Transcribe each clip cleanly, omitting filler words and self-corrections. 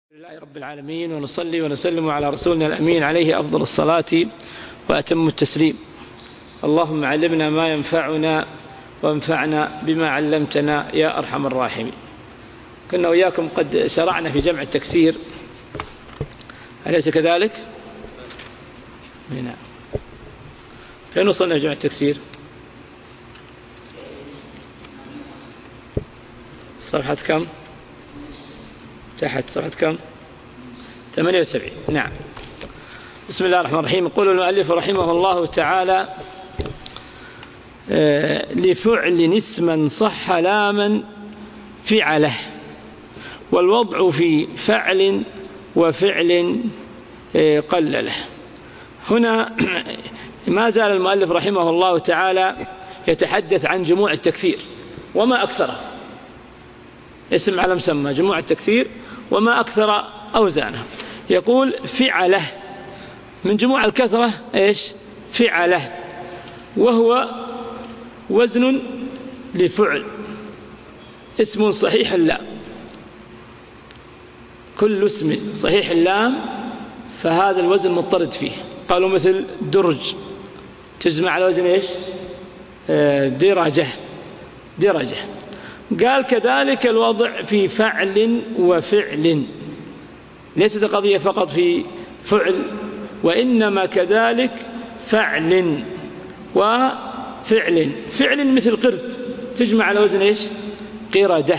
لله رب العالمين، ونصلي ونسلم على رسولنا الأمين عليه أفضل الصلاة وأتم التسليم. اللهم علمنا ما ينفعنا وانفعنا بما علمتنا يا أرحم الراحمين. كنا وإياكم قد شرعنا في جمع التكسير، أليس كذلك؟ هنا فين وصلنا في جمع التكسير؟ صفحة كم؟ تحت صفحة كم؟ 78. نعم. بسم الله الرحمن الرحيم. يقول المؤلف رحمه الله تعالى: لفعل اسما صح لاما فعله، والوضع في فعل وفعل قلله. هنا ما زال المؤلف رحمه الله تعالى يتحدث عن جموع التكثير وما أكثره. اسم على مسمى جموع التكثير وما أكثر أوزانه. يقول فعله من جموع الكثرة إيش؟ فعله، وهو وزن لفعل، اسم صحيح اللام. كل اسم صحيح اللام فهذا الوزن مضطرد فيه. قالوا مثل درج تجمع على وزن إيش؟ درجة. درجة. قال كذلك الوضع في فعل وفعل، ليست القضية فقط في فعل، وإنما كذلك فعل وفعل. فعل مثل قرد تجمع على وزن إيش؟ قردة.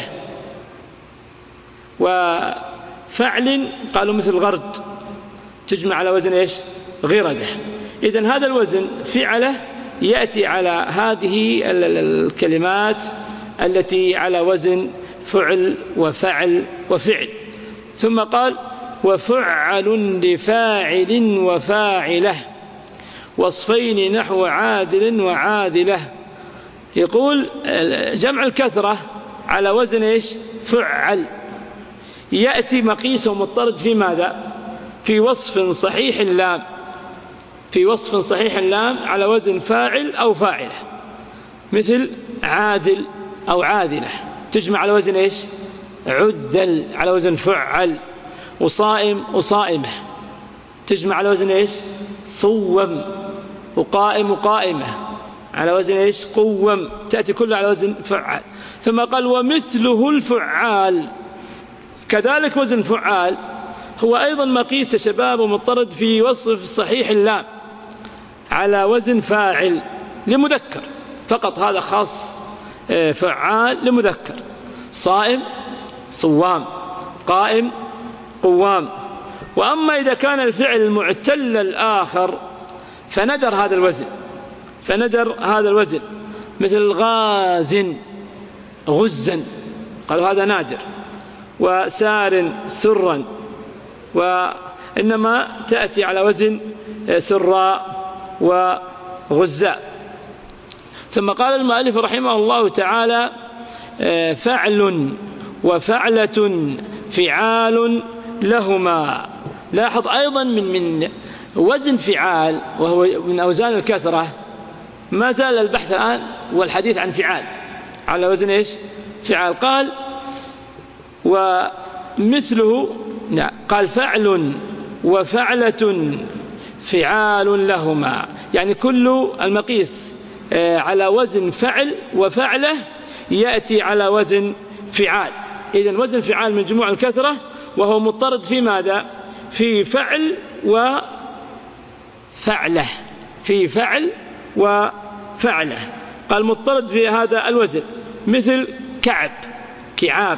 وفعل قالوا مثل غرد تجمع على وزن إيش؟ غردة. إذن هذا الوزن فعله يأتي على هذه الكلمات التي على وزن فعل وفعل وفعل. ثم قال: وفعل لفاعل وفاعله، وصفين نحو عاذل وعاذله. يقول جمع الكثرة على وزن إيش؟ فعل، يأتي مقيسه مضطرد في ماذا؟ في وصف صحيح اللام، في وصف صحيح اللام على وزن فاعل أو فاعله، مثل عاذل أو عاذلة تجمع على وزن إيش؟ عذل على وزن فعل. وصائم وصائمة تجمع على وزن إيش؟ صوم. وقائم وقائمة على وزن إيش؟ قوم. تأتي كلها على وزن فعل. ثم قال: ومثله الفعال، كذلك وزن فعال هو أيضا مقيس شباب ومضطرد في وصف صحيح اللام على وزن فاعل لمذكر فقط، هذا خاص فعال لمذكر. صائم صوام، قائم قوام. وأما إذا كان الفعل معتل الآخر فندر هذا الوزن، فندر هذا الوزن، مثل غازن غزا، قالوا هذا نادر. وسار سرا، وإنما تأتي على وزن سراء وغزاء. ثم قال المؤلف رحمه الله تعالى: فعل وفعلة فعال لهما. لاحظ أيضا من وزن فعال وهو من أوزان الكثرة، ما زال البحث الآن والحديث عن فعال على وزن إيش؟ فعال. قال: ومثله، قال فعل وفعلة فعال لهما، يعني كل المقيس على وزن فعل وفعله يأتي على وزن فعال. إذن وزن فعال من جموع الكثرة، وهو مضطرد في ماذا؟ في فعل وفعله، في فعل وفعله. قال مضطرد في هذا الوزن، مثل كعب كعاب،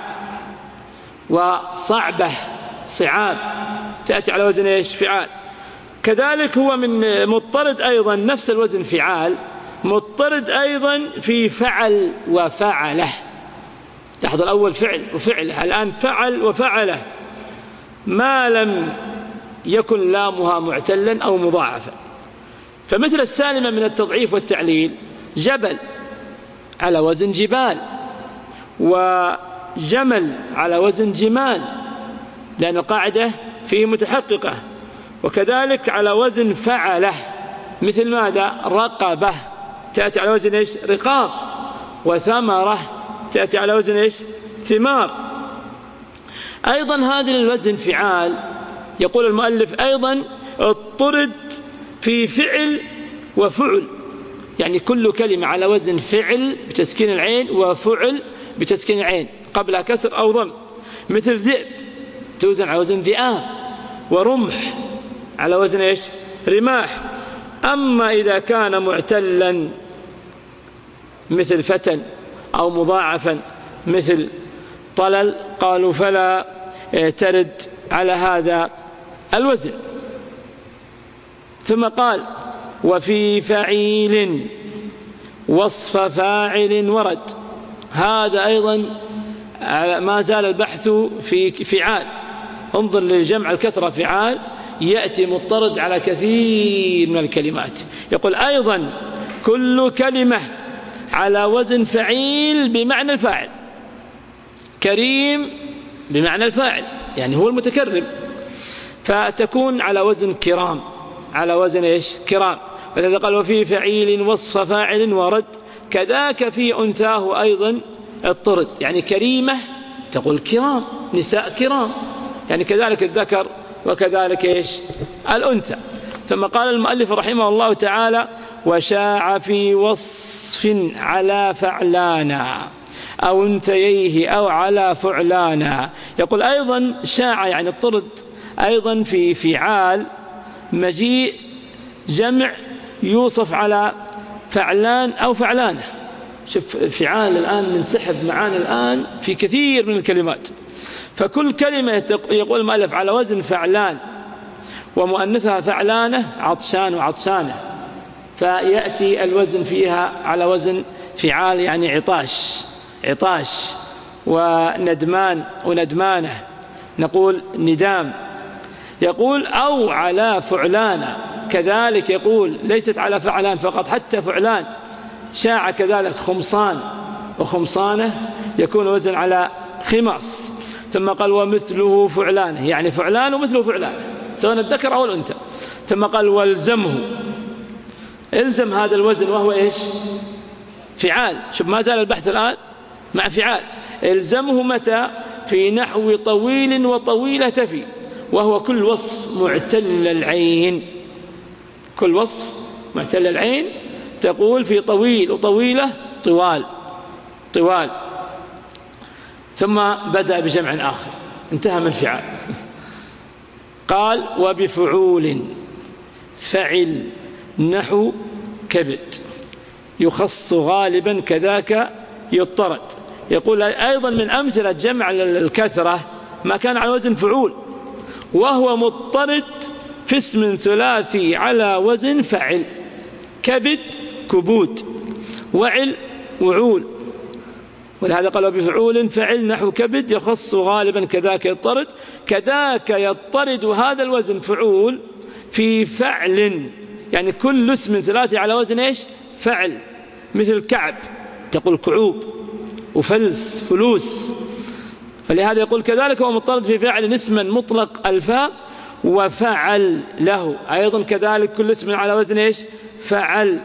وصعبة صعاب تأتي على وزن إيش؟ فعال. كذلك هو من مضطرد أيضا نفس الوزن فعال، مضطرد أيضا في فعل وفعله. لاحظ الأول فعل وفعله، الآن فعل وفعله، ما لم يكن لامها معتلا أو مضاعفا. فمثل السالمة من التضعيف والتعليل: جبل على وزن جبال، وجمل على وزن جمال، لأن القاعدة فيه متحققة. وكذلك على وزن فعله، مثل ماذا؟ رقبة تأتي على وزن إيش؟ رقاب. وثمرة تأتي على وزن إيش؟ ثمار. أيضا هذا الوزن فعال، يقول المؤلف أيضا اضطرد في فعل وفعل، يعني كل كلمة على وزن فعل بتسكين العين وفعل بتسكين العين قبلها كسر أو ضم، مثل ذئب توزن على وزن ذئاب، ورمح على وزن إيش؟ رماح. أما إذا كان معتلا مثل فتن أو مضاعفا مثل طلل قالوا فلا ترد على هذا الوزن. ثم قال وفي فعيل وصف فاعل ورد، هذا أيضا ما زال البحث في فعال. انظر للجمع الكثرة فعال يأتي مضطرد على كثير من الكلمات. يقول أيضا كل كلمة على وزن فعيل بمعنى الفاعل، كريم بمعنى الفاعل يعني هو المتكرم، فتكون على وزن كرام، على وزن إيش؟ كرام. ولذا قال وفي فعيل وصف فاعل ورد، كذاك في أنثاه أيضا اضطرد، يعني كريمة تقول كرام، نساء كرام، يعني كذلك الذكر وكذلك إيش؟ الأنثى. ثم قال المؤلف رحمه الله تعالى وشاع في وصف على فعلانا أو انثييه أو على فعلانا. يقول أيضا شاع يعني اضطرد أيضا في فعال مجيء جمع يوصف على فعلان أو فعلانه. شوف فعال الآن منسحب معانا الآن في كثير من الكلمات، فكل كلمة يقول المؤلف على وزن فعلان ومؤنثها فعلانة عطشان وعطشانة، فيأتي الوزن فيها على وزن فعال يعني عطاش، عطاش، وندمان وندمانة نقول ندام. يقول أو على فعلانة، كذلك يقول ليست على فعلان فقط، حتى فعلان شاع كذلك خمصان وخمصانة يكون وزن على خماص. ثم قال ومثله فعلانه، يعني فعلان ومثله فعلان سواء الذكر أو الأنثى. ثم قال والزمه، الزم هذا الوزن وهو إيش؟ فعال. شوف ما زال البحث الآن مع فعال. الزمه متى؟ في نحو طويل وطويلة تفي، وهو كل وصف معتل العين، كل وصف معتل العين تقول في طويل وطويلة طوال طوال. ثم بدأ بجمع آخر انتهى من فعال. قال وبفعول فعل نحو كبد يخص غالبا كذاك يضطرد. يقول أيضا من أمثلة جمع الكثرة ما كان على وزن فعول وهو مضطرد في اسم ثلاثي على وزن فعل، كبد كبود، وعل وعول. ولهذا قالوا بفعول فعل نحو كبد يخص غالبا كذاك يضطرد. كذاك يضطرد هذا الوزن فعول في فعل، يعني كل اسم ثلاثي على وزن إيش؟ فعل، مثل كعب تقول كعوب، وفلس فلوس. فلهذا يقول كذلك هو مضطرد في فعل اسما مطلق الفاء وفعل له، أيضا كذلك كل اسم على وزن إيش؟ فعل،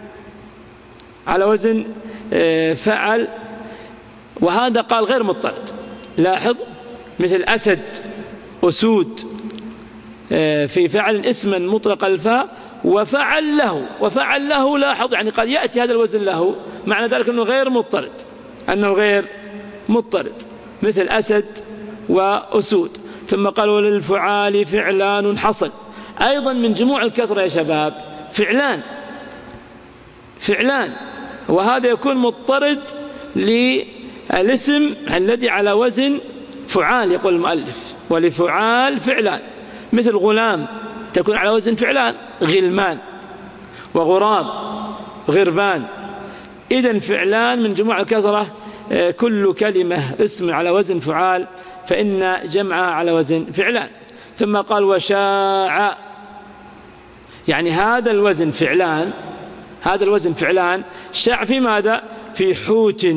على وزن فعل. وهذا قال غير مضطرد، لاحظ مثل أسد أسود في فعل اسما مطلق الفاء وفعل له، وفعل له لاحظ يعني قال يأتي هذا الوزن له، معنى ذلك أنه غير مضطرد، أنه غير مضطرد، مثل أسد وأسود. ثم قالوا للفعال فعلان حصل، أيضا من جموع الكثرة يا شباب فعلان، فعلان، وهذا يكون مضطرد للاسم الذي على وزن فعال. يقول المؤلف ولفعال فعلان، مثل غلام تكون على وزن فعلان غلمان، وغراب غربان. إذن فعلان من جموع الكثرة كل كلمة اسم على وزن فعال فإن جمعها على وزن فعلان. ثم قال وشاع، يعني هذا الوزن فعلان، هذا الوزن فعلان شاع في ماذا؟ في حوت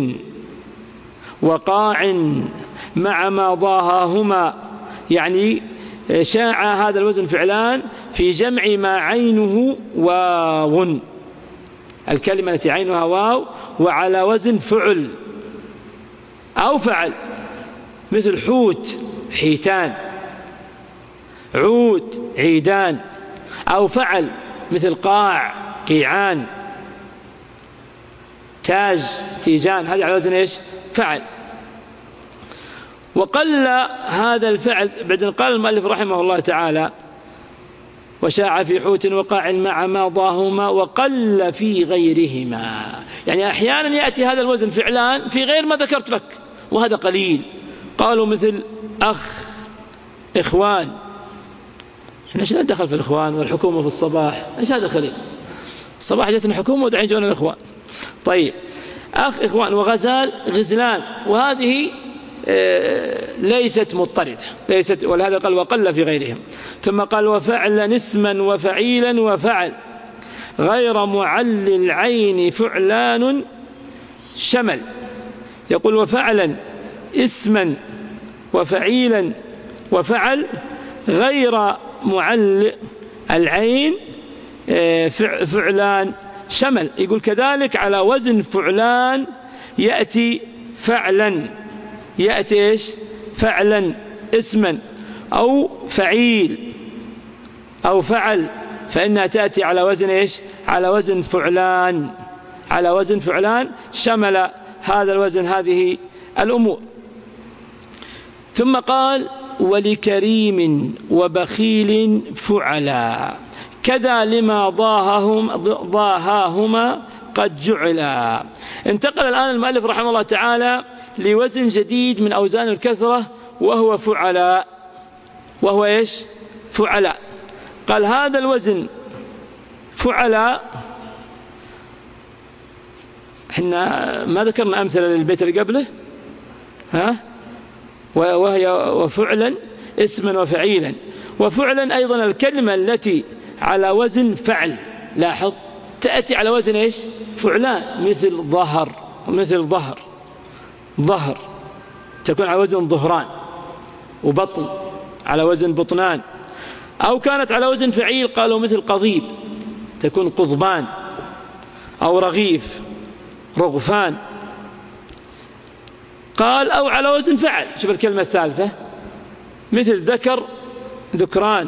وقاع مع ما ضاهاهما، يعني شاع هذا الوزن فعلان في جمع ما عينه واو، الكلمة التي عينها واو وعلى وزن فعل أو فعل، مثل حوت حيتان، عود عيدان، أو فعل مثل قاع قيعان، تاج تيجان، هذا على وزن إيش؟ فعل. وقل هذا الفعل، بعدين قال المؤلف رحمه الله تعالى: وشاع في حوت وقاع مع ماضاهما وقل في غيرهما. يعني أحيانا يأتي هذا الوزن فعلان في غير ما ذكرت لك، وهذا قليل. قالوا مثل أخ، إخوان. احنا ايش ندخل في الإخوان والحكومة في الصباح؟ ايش هذا خليل؟ الصباح جتنا حكومة ودعين جونا الإخوان. طيب، أخ، إخوان، وغزال، غزلان، وهذه ليست مضطردة، ليست، ولهذا قال وقل في غيرهم. ثم قال: وفعلا اسما وفعيلا وفعل غير معل العين فعلان شمل. يقول: وفعلا اسما وفعيلا وفعل غير معل العين فعلان شمل. يقول كذلك على وزن فعلان يأتي فعلا، يأتي إيش؟ فعلا اسما، أو فعيل أو فعل، فإنها تأتي على وزن إيش؟ على وزن فعلان، على وزن فعلان، شمل هذا الوزن هذه الأمور. ثم قال: ولكريم وبخيل فعلا كذا لما ضاهاهما قد جعلا. انتقل الآن المؤلف رحمه الله تعالى لوزن جديد من أوزان الكثرة، وهو فعلا. وهو إيش؟ فعلا. قال: هذا الوزن فعلا، احنا ما ذكرنا أمثلة للبيت اللي قبله، وهي وفعلا اسما وفعيلا. وفعلا أيضا الكلمة التي على وزن فعل، لاحظ، تأتي على وزن إيش؟ فعلان، مثل ظهر، مثل ظهر تكون على وزن ظهران، وبطن على وزن بطنان. أو كانت على وزن فعيل، قالوا مثل قضيب تكون قضبان، أو رغيف رغفان. قال: أو على وزن فعل، شوف الكلمة الثالثة، مثل ذكر ذكران،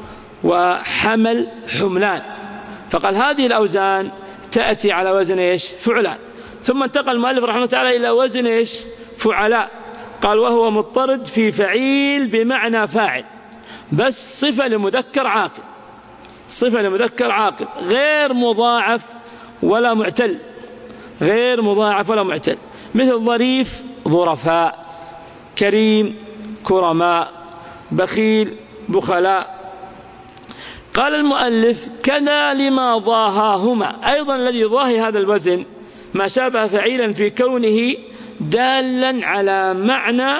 وحمل حملان. فقال هذه الأوزان تأتي على وزن إيش؟ فعلان. ثم انتقل المؤلف رحمه الله تعالى إلى وزن إيش؟ فعلاء. قال: وهو مضطرد في فعيل بمعنى فاعل، بس صفة لمذكر عاقل، صفة لمذكر عاقل، غير مضاعف ولا معتل، غير مضاعف ولا معتل. مثل ظريف ظرفاء، كريم كرماء، بخيل بخلاء. قال المؤلف: كذا لما ضاهاهما. أيضا الذي يضاهي هذا الوزن ما شابه فعيلا في كونه دالا على معنى،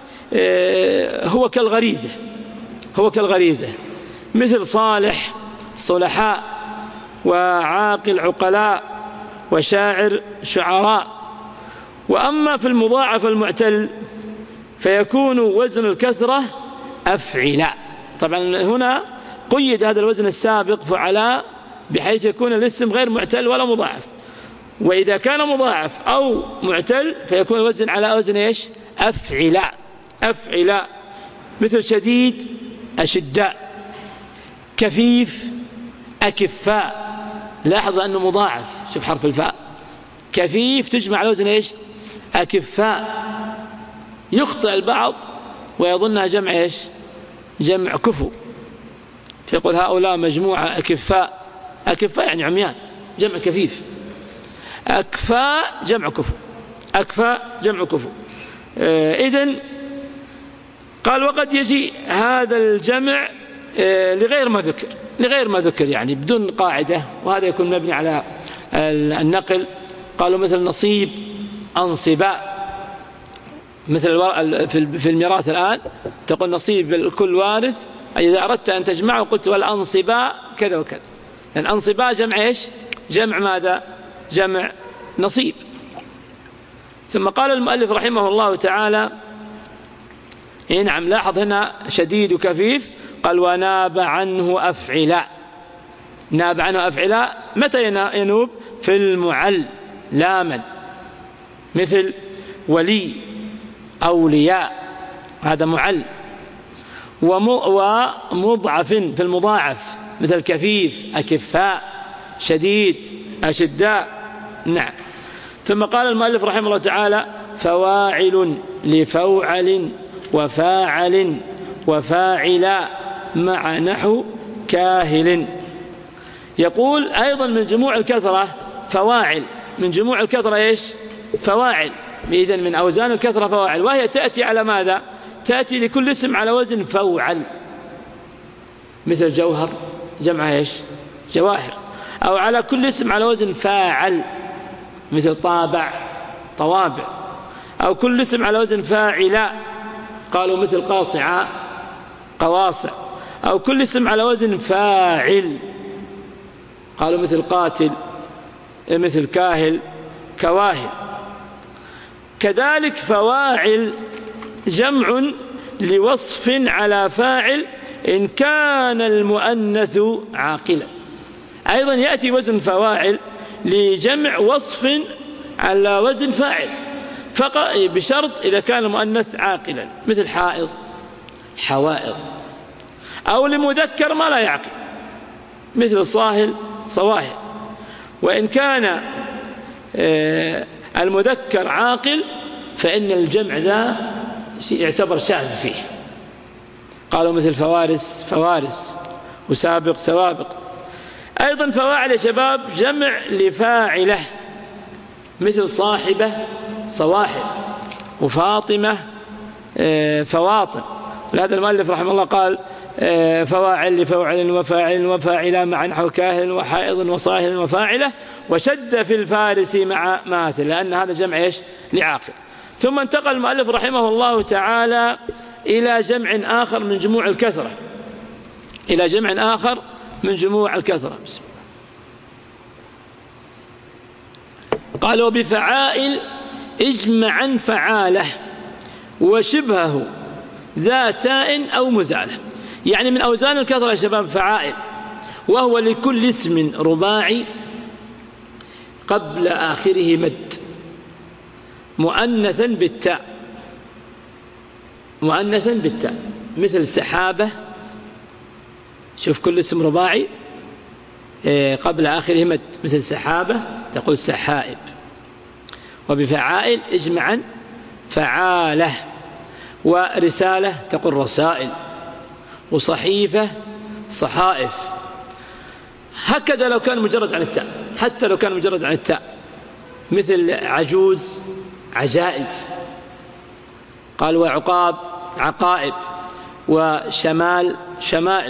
هو كالغريزة، هو كالغريزة، مثل صالح صلحاء، وعاقل عقلاء، وشاعر شعراء. وأما في المضاعف المعتل فيكون وزن الكثرة أفعلاء. طبعا هنا قيد هذا الوزن السابق فعلاء بحيث يكون الاسم غير معتل ولا مضاعف، وإذا كان مضاعف أو معتل فيكون الوزن على وزن إيش؟ أفعلاء، أفعلاء. مثل شديد أشداء، كفيف أكفاء. لاحظ أنه مضاعف، شوف حرف الفاء، كفيف تجمع على وزن إيش؟ أكفاء. يخطئ البعض ويظنها جمع إيش؟ جمع كفو، فيقول هؤلاء مجموعة أكفاء. أكفاء يعني عميان، جمع كفيف. أكفاء جمع كفو، أكفاء جمع كفو. إذن قال: وقد يجي هذا الجمع لغير ما ذكر، لغير ما ذكر يعني بدون قاعدة، وهذا يكون مبني على النقل. قالوا مثل نصيب أنصباء، مثل في الميراث الآن تقول نصيب كل وارث، إذا أردت أن تجمعه قلت والأنصباء كذا وكذا، لأن أنصباء جمع إيش؟ جمع ماذا؟ جمع نصيب. ثم قال المؤلف رحمه الله تعالى: نعم، لاحظ هنا شديد وكفيف. قال: وناب عنه أفعلاء. ناب عنه أفعلاء متى ينوب؟ في المعل لاما، مثل ولي أولياء، هذا معل ومضعف في المضاعف مثل كفيف، أكفاء، شديد، أشداء. نعم. ثم قال المؤلف رحمه الله تعالى: فواعل لفوعل وفاعل وفاعلا مع نحو كاهل. يقول أيضا من جموع الكثرة فواعل، من جموع الكثرة إيش؟ فواعل. إذن من أوزان الكثرة فواعل، وهي تأتي على ماذا؟ تأتي لكل اسم على وزن فوعل، مثل جوهر جمع إيش؟ جواهر. أو على كل اسم على وزن فاعل، مثل طابع، طوابع. أو كل اسم على وزن فاعلا، قالوا مثل قاصعة، قواصع. أو كل اسم على وزن فاعل، قالوا مثل قاتل، مثل كاهل، كواهل. كذلك فواعل جمع لوصف على فاعل إن كان المؤنث عاقلا. أيضا يأتي وزن فواعل لجمع وصف على وزن فاعل فقط بشرط إذا كان المؤنث عاقلا، مثل حائض، حوائض. أو لمذكر ما لا يعقل، مثل صاهل، صواهل. وإن كان المذكر عاقل فإن الجمع ذا يعتبر شاذ فيه، قالوا مثل فوارس، فوارس، وسابق، سوابق. أيضا فواعل يا شباب جمع لفاعله، مثل صاحبة، صواحب، وفاطمة، فواطم. ولهذا المؤلف رحمه الله قال: فواعل لفوعل وفاعل وفاعلا مع نحو كاهل وحائض وصاهل وفاعلة، وشد في الفارس مع ماثل، لأن هذا جمع إيش؟ لعاقل. ثم انتقل المؤلف رحمه الله تعالى إلى جمع آخر من جموع الكثرة، إلى جمع آخر من جموع الكثرة. قالوا: بفعائل اجمعا فعاله وشبهه ذا تاء أو مزالة. يعني من أوزان الكثرة يا شباب فعائل، وهو لكل اسم رباعي قبل آخره مد مؤنثا بالتاء، مؤنثا بالتاء، مثل سحابة. شوف كل اسم رباعي قبل آخره مد، مثل سحابة تقول سحائب. وبفعائل اجمعا فعاله. ورسالة تقول رسائل، وصحيفة صحائف. هكذا لو كان مجرد عن التاء، حتى لو كان مجرد عن التاء، مثل عجوز، عجائز. قال: وعقاب، عقائب. وشمال، شمائل.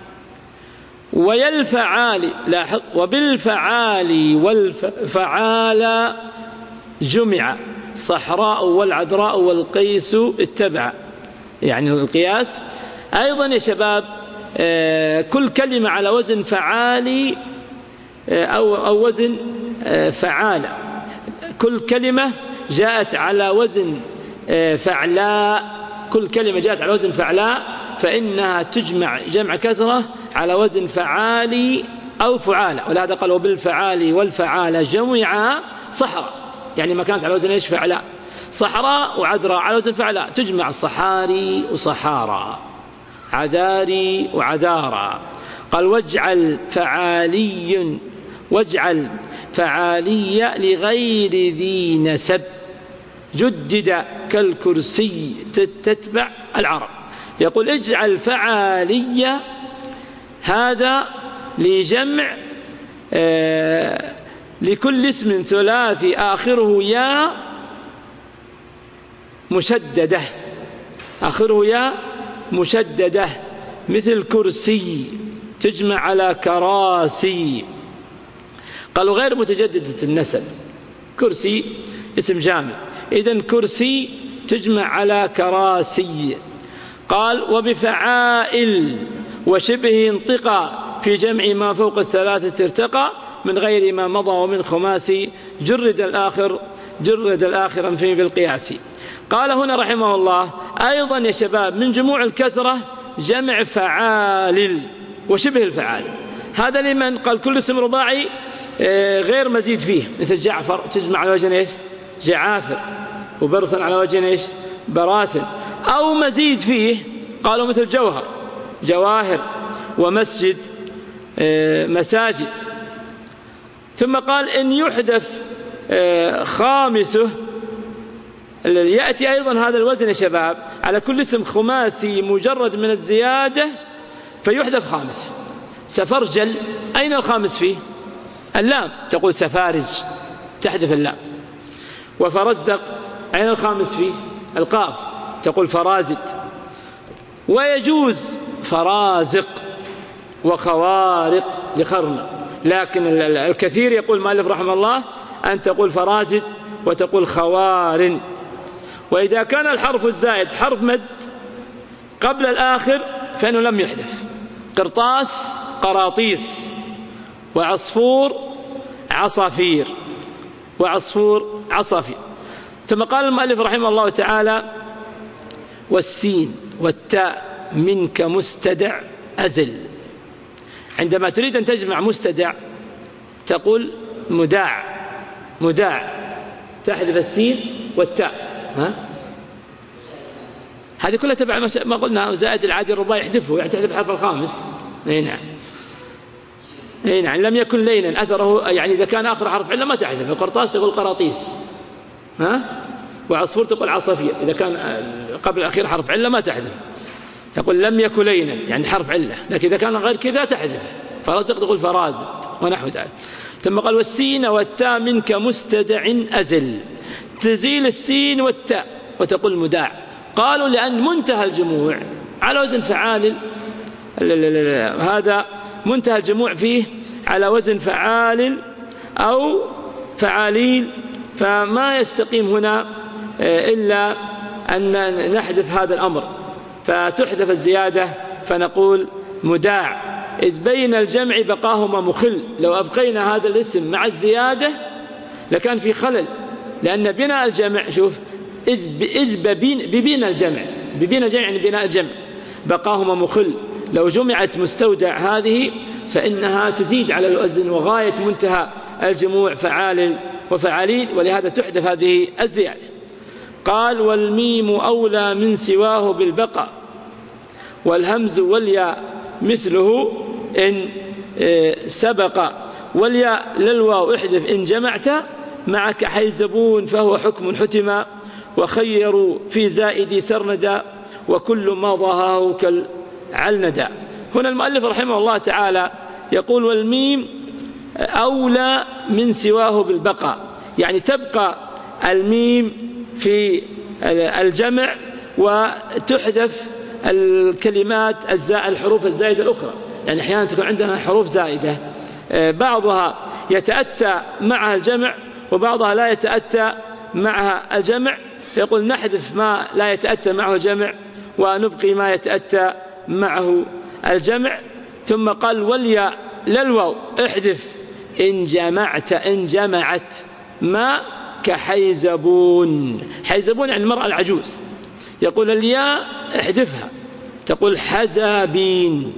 ويلفعال، لاحظ: وبالفعال والفعال جمع صحراء والعذراء والقيس اتبع، يعني القياس. أيضا يا شباب كل كلمة على وزن فعالي أو وزن فعالة، كل كلمة جاءت على وزن فعلاء، كل كلمة جاءت على وزن فعلاء فإنها تجمع جمع كثرة على وزن فعالي أو فعالة. ولهذا قالوا: بالفعال والفعالة جمع صحراء، يعني ما كانت على وزن إيش؟ فعلاء. صحراء وعذراء على وزن فعلاء، تجمع صحاري وصحارى، عذاري وعذارى. قال: واجعل فعالي لغير ذي نسب جدد كالكرسي تتبع العرب. يقول: اجعل فعالي هذا لجمع لكل اسم ثلاثي آخره يا مشددة، آخره يا مشددة، مثل كرسي تجمع على كراسي. قالوا: غير متجددة النسب، كرسي اسم جامد، إذن كرسي تجمع على كراسي. قال: وبفعائل وشبه انطقى في جمع ما فوق الثلاثة ارتقى من غير ما مضى ومن خماسي جرد الآخر فيه بالقياس. قال هنا رحمه الله أيضا يا شباب من جموع الكثرة جمع فعال وشبه الفعال. هذا لمن قال كل اسم رباعي غير مزيد فيه، مثل جعفر تجمع على وجه ايش؟ جعافر. وبرث على وجه ايش؟ براثن. أو مزيد فيه قالوا مثل جوهر، جواهر، ومسجد، مساجد. ثم قال إن يحذف خامسه، يأتي أيضا هذا الوزن يا شباب على كل اسم خماسي مجرد من الزيادة فيحذف خامسه. سفرجل، أين الخامس فيه؟ اللام، تقول سفارج، تحذف اللام. وفرزدق، أين الخامس فيه؟ القاف، تقول فرازد. ويجوز فرازق وخوارق لخرن، لكن الكثير يقول مالف رحمه الله أن تقول فرازد وتقول خوار. وإذا كان الحرف الزائد حرف مد قبل الآخر فإنه لم يحذف. قرطاس، قراطيس، وعصفور، عصافير، وعصفور، عصافير. ثم قال المؤلف رحمه الله تعالى: والسين والتاء منك مستدع أزل. عندما تريد أن تجمع مستدع تقول مداع، مداع، تحذف السين والتاء. هذه كلها تبع ما قلنا، زائد العادي الرباعي يحذفه، يعني تحذف الحرف الخامس. اي نعم، اي نعم. لم يكن لينا اثره، يعني اذا كان اخر حرف عله ما تحذف. القرطاس تقول قراطيس، وعصفور تقول عصافير. اذا كان قبل الاخير حرف عله ما تحذف. يقول لم يكن لينا يعني حرف عله، لكن اذا كان غير كذا تحذفه. فرزق تقول فرازد ونحو ذلك. ثم قال: والسين والتاء منك مستدع أزل. تزيل السين والتاء وتقول مداع. قالوا لأن منتهى الجموع على وزن فعال، هذا منتهى الجموع فيه على وزن فعال أو فعالين، فما يستقيم هنا إلا أن نحذف هذا الأمر، فتحذف الزيادة فنقول مداع، إذ بين الجمع بقاهما مخل. لو أبقينا هذا الاسم مع الزيادة لكان في خلل، لأن بناء الجمع، شوف، إذ ببين الجمع، ببين الجمع يعني بناء الجمع، بقاهما مخل. لو جمعت مستودع هذه فإنها تزيد على الوزن، وغاية منتهى الجموع فعال وفعالين، ولهذا تحذف هذه الزيادة. قال: والميم أولى من سواه بالبقاء، والهمز والياء مثله إن سبق، والياء للواو احذف إن جمعت، معك حيزبون فهو حكم حتما، وخيروا في زائدي سرندا، وكل ما ضاهاه كالعلندا. هنا المؤلف رحمه الله تعالى يقول: والميم أولى من سواه بالبقاء، يعني تبقى الميم في الجمع وتحذف الكلمات الحروف الزائدة الأخرى. يعني أحيانا تكون عندنا حروف زائدة بعضها يتأتى معها الجمع وبعضها لا يتأتى معها الجمع، فيقول نحذف ما لا يتأتى معه الجمع ونبقي ما يتأتى معه الجمع. ثم قال: والياء للواو احذف إن جمعت ما كحيزبون. حيزبون يعني المرأة العجوز. يقول الياء احذفها، تقول حزابين،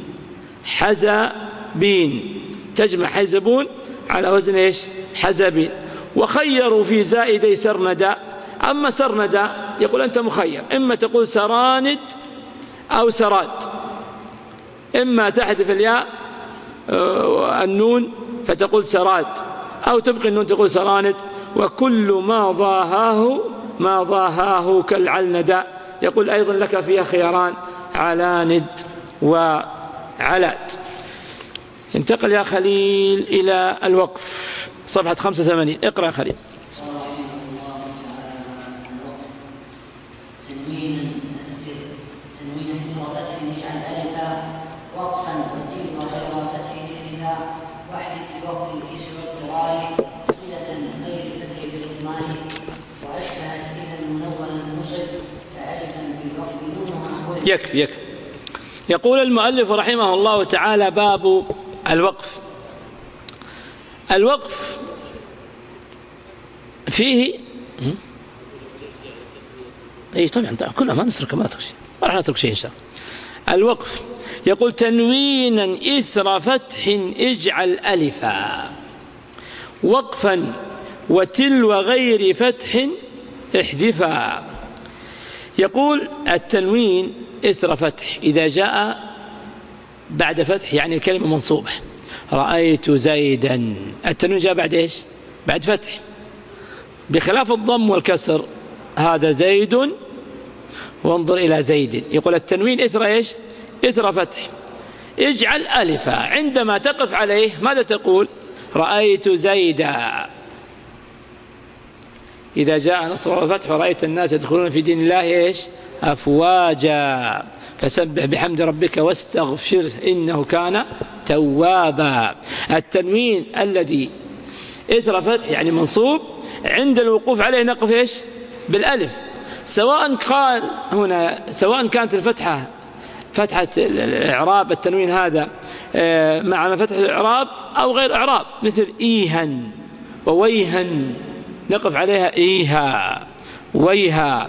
حزابين، تجمع حيزبون على وزن ايش؟ حزابين. وخيروا في زائدي سرندا. أما سرندا يقول أنت مخير، إما تقول سراند أو سراد، إما تحذف الياء النون فتقول سراد، أو تبقي النون تقول سراند. وكل ما ضاهاه كالعلندا. يقول أيضا لك فيها خياران: علاند وعلات. انتقل يا خليل إلى الوقف، صفحة 85. اقرأ يا خليل. يكفي. يقول المؤلف رحمه الله تعالى: باب الوقف. الوقف فيه اي طبعا كلها ما نترك، ما نترك شيء، ما راح نترك شيء ان شاء الله. الوقف يقول: تنوينا إثر فتح اجعل ألفا، وقفا وتلو غير فتح احذفا. يقول التنوين إثر فتح إذا جاء بعد فتح يعني الكلمة منصوبة. رأيت زيدا، التنوين جاء بعد إيش؟ بعد فتح، بخلاف الضم والكسر. هذا زيد وانظر إلى زيد، يقول التنوين إثر إيش؟ إثر فتح. اجعل ألفا عندما تقف عليه ماذا تقول؟ رأيت زيدا. إذا جاء نصر وفتح ورأيت الناس يدخلون في دين الله إيش؟ أفواجا فسبح بحمد ربك واستغفره إنه كان توابا. التنوين الذي إثر فتح يعني منصوب، عند الوقوف عليه نقف إيش؟ بالألف، سواء قال هنا سواء كانت الفتحة فتحة الإعراب التنوين هذا مع فتح الإعراب أو غير إعراب، مثل إيهن وويهن نقف عليها إيها ويها.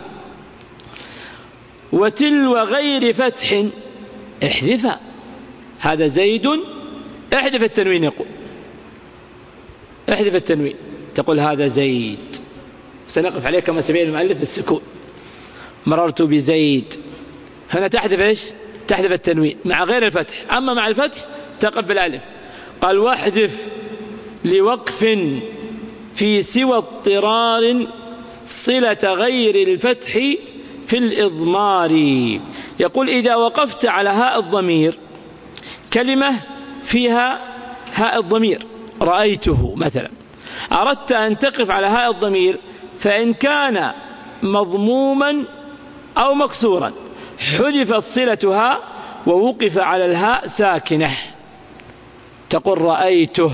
وتلو غير فتح احذفها، هذا زيد احذف التنوين، يقول احذف التنوين تقول هذا زيد، سنقف عليه كما سبيل المؤلف بالسكون. مررت بزيد، هنا تحذف ايش؟ تحذف التنوين مع غير الفتح، أما مع الفتح تقف بالألف. قال واحذف لوقف في سوى اضطرار صلة غير الفتح في الإضمار. يقول إذا وقفت على هاء الضمير كلمة فيها هاء الضمير، رأيته مثلا، أردت أن تقف على هاء الضمير، فإن كان مضموما أو مكسورا حذفت صلتها ووقف على الهاء ساكنة، تقول رأيته،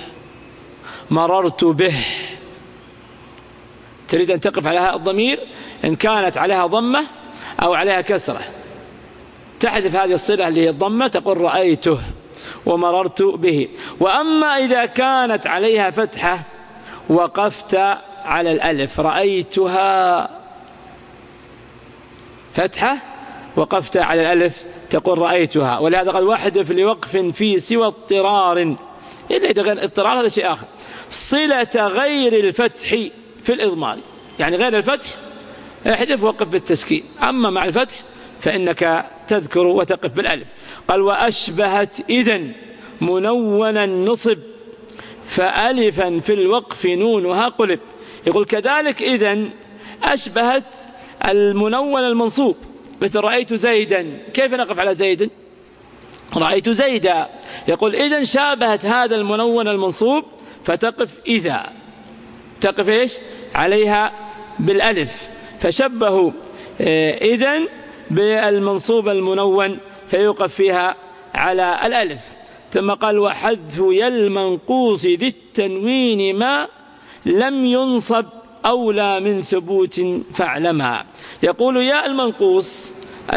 مررت به. تريد أن تقف على هاء الضمير إن كانت عليها ضمة أو عليها كسرة، تحذف هذه الصلة اللي هي الضمة، تقول رأيته ومررت به. وأما إذا كانت عليها فتحة وقفت على الألف، رأيتها فتحة وقفت على الألف تقول رأيتها. ولهذا قال واحذف لوقف في سوى اضطرار، إلا إذا كان اضطرار هذا شيء آخر، صلة غير الفتح في الإضمار، يعني غير الفتح احذف وقف بالتسكين، أما مع الفتح فإنك تذكر وتقف بالألف. قال وأشبهت إذن منونا نصب فألفا في الوقف نونها قلب. يقول كذلك إذن أشبهت المنون المنصوب، مثل رأيت زيدا، كيف نقف على زيد؟ رأيت زيدا. يقول إذن شابهت هذا المنون المنصوب فتقف إذا، تقف إيش؟ عليها بالألف، فشبهوا إذن بالمنصوب المنون فيوقف فيها على الألف. ثم قال وحذف يا المنقوص ذي التنوين ما لم ينصب أولى من ثبوت فاعلمها. يقول يا المنقوص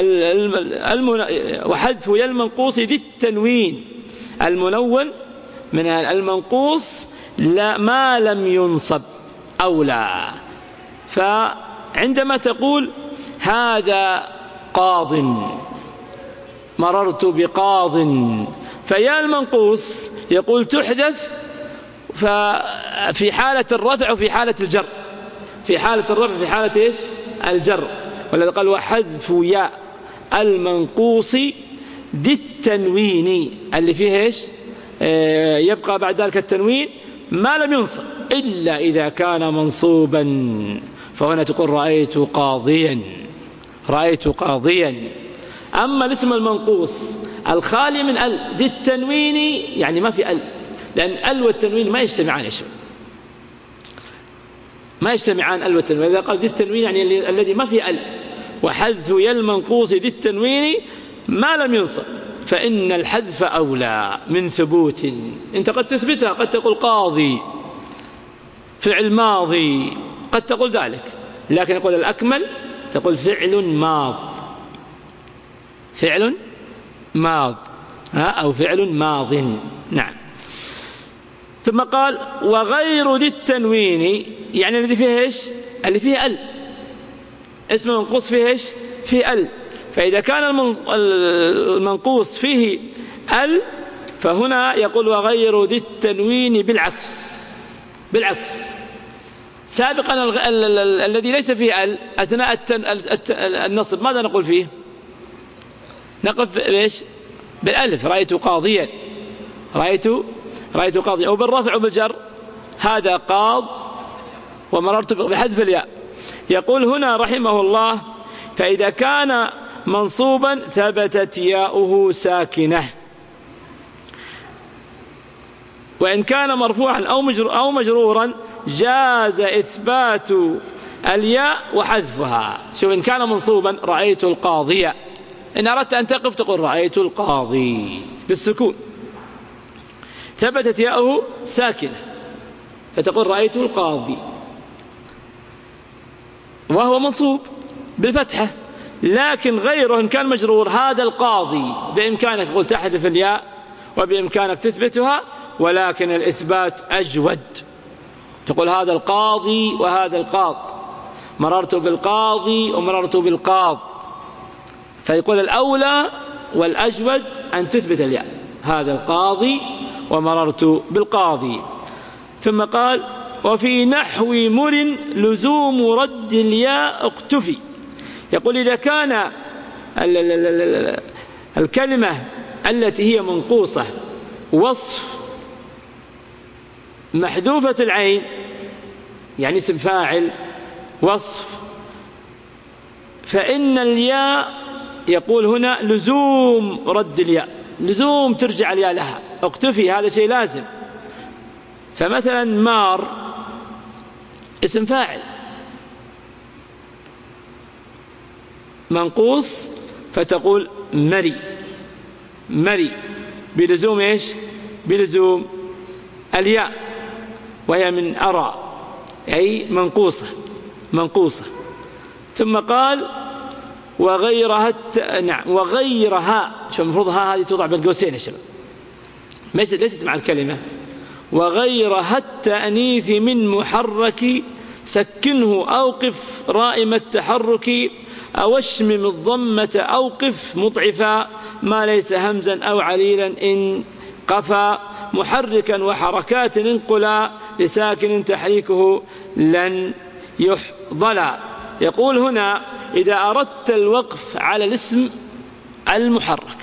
وحذف يا المنقوص ذي التنوين المنون من المنقوص لا ما لم ينصب أولى. فعندما تقول هذا قاض، مررت بقاض، فيا المنقوص يقول تحذف في حالة الرفع وفي حالة الجر، في حالة الرفع في حالة إيش؟ الجر. والذي قال وحذف يا المنقوص ذي التنوين اللي فيه إيش؟ يبقى بعد ذلك التنوين ما لم ينصب إلا إذا كان منصوبا، فهنا تقول رأيت قاضيا، رأيت قاضيا. أما الاسم المنقوص الخالي من ال ذي التنوين يعني ما في ال، لأن ال والتنوين ما يجتمعان، ما يجتمعان ال والتنوين. إذا قال ذي التنوين يعني الذي ما في ال. وحذف يا المنقوص ذي التنوين ما لم ينصب فإن الحذف أولى من ثبوت. أنت قد تثبتها، قد تقول قاضي فعل ماضي، قد تقول ذلك، لكن يقول الأكمل تقول فعل ماض، فعل ماض أو فعل ماض. نعم. ثم قال وغير ذي التنوين يعني الذي فيه إيش؟ اللي فيه ال، اسم منقوص فيه إيش؟ فيه ال. فإذا كان المنقوص فيه ال فهنا يقول وغير ذي التنوين بالعكس، بالعكس. سابقا الذي ليس فيه ال أثناء النصب ماذا نقول فيه؟ نقف بإيش؟ بالألف، رأيت قاضيا، رأيت قاضيا، أو بالرفع وبالجر، هذا قاض، ومررت بحذف الياء. يقول هنا رحمه الله: فإذا كان منصوبا ثبتت ياؤه ساكنة، وإن كان مرفوعا أو مجرورا جاز إثبات الياء وحذفها. شوف، إن كان منصوبا رأيت القاضي، إن أردت أن تقف تقول رأيت القاضي بالسكون، ثبتت ياؤه ساكنة فتقول رأيت القاضي، وهو منصوب بالفتحة. لكن غيره إن كان مجرور، هذا القاضي، بإمكانك قلت تحذف الياء وبإمكانك تثبتها، ولكن الإثبات أجود، تقول هذا القاضي وهذا القاض، مررت بالقاضي ومررت بالقاض، فيقول الأولى والأجود أن تثبت الياء، هذا القاضي ومررت بالقاضي. ثم قال: وفي نحو مر لزوم رد الياء اقتفي. يقول إذا كان الكلمة التي هي منقوصة وصف محذوفة العين، يعني اسم فاعل وصف، فإن الياء يقول هنا لزوم رد الياء، لزوم ترجع الياء لها، اقتفي، هذا شيء لازم. فمثلا مار اسم فاعل منقوص، فتقول مري بلزوم ايش؟ بلزوم الياء، وهي من أرى، أي منقوصة. ثم قال: وغيرها وغيرها، شو المفروض هذه توضع بالقوسين يا شباب، ليست مع الكلمة. وغيرها التأنيث من محرك سكنه أوقف رائم التحرك، أو اشمم الضمة أوقف مضعفا، ما ليس همزا أو عليلا إن قفا، محركا وحركات انقلا، لساكن تحريكه لن يحضلا. يقول هنا: إذا أردت الوقف على الاسم المحرك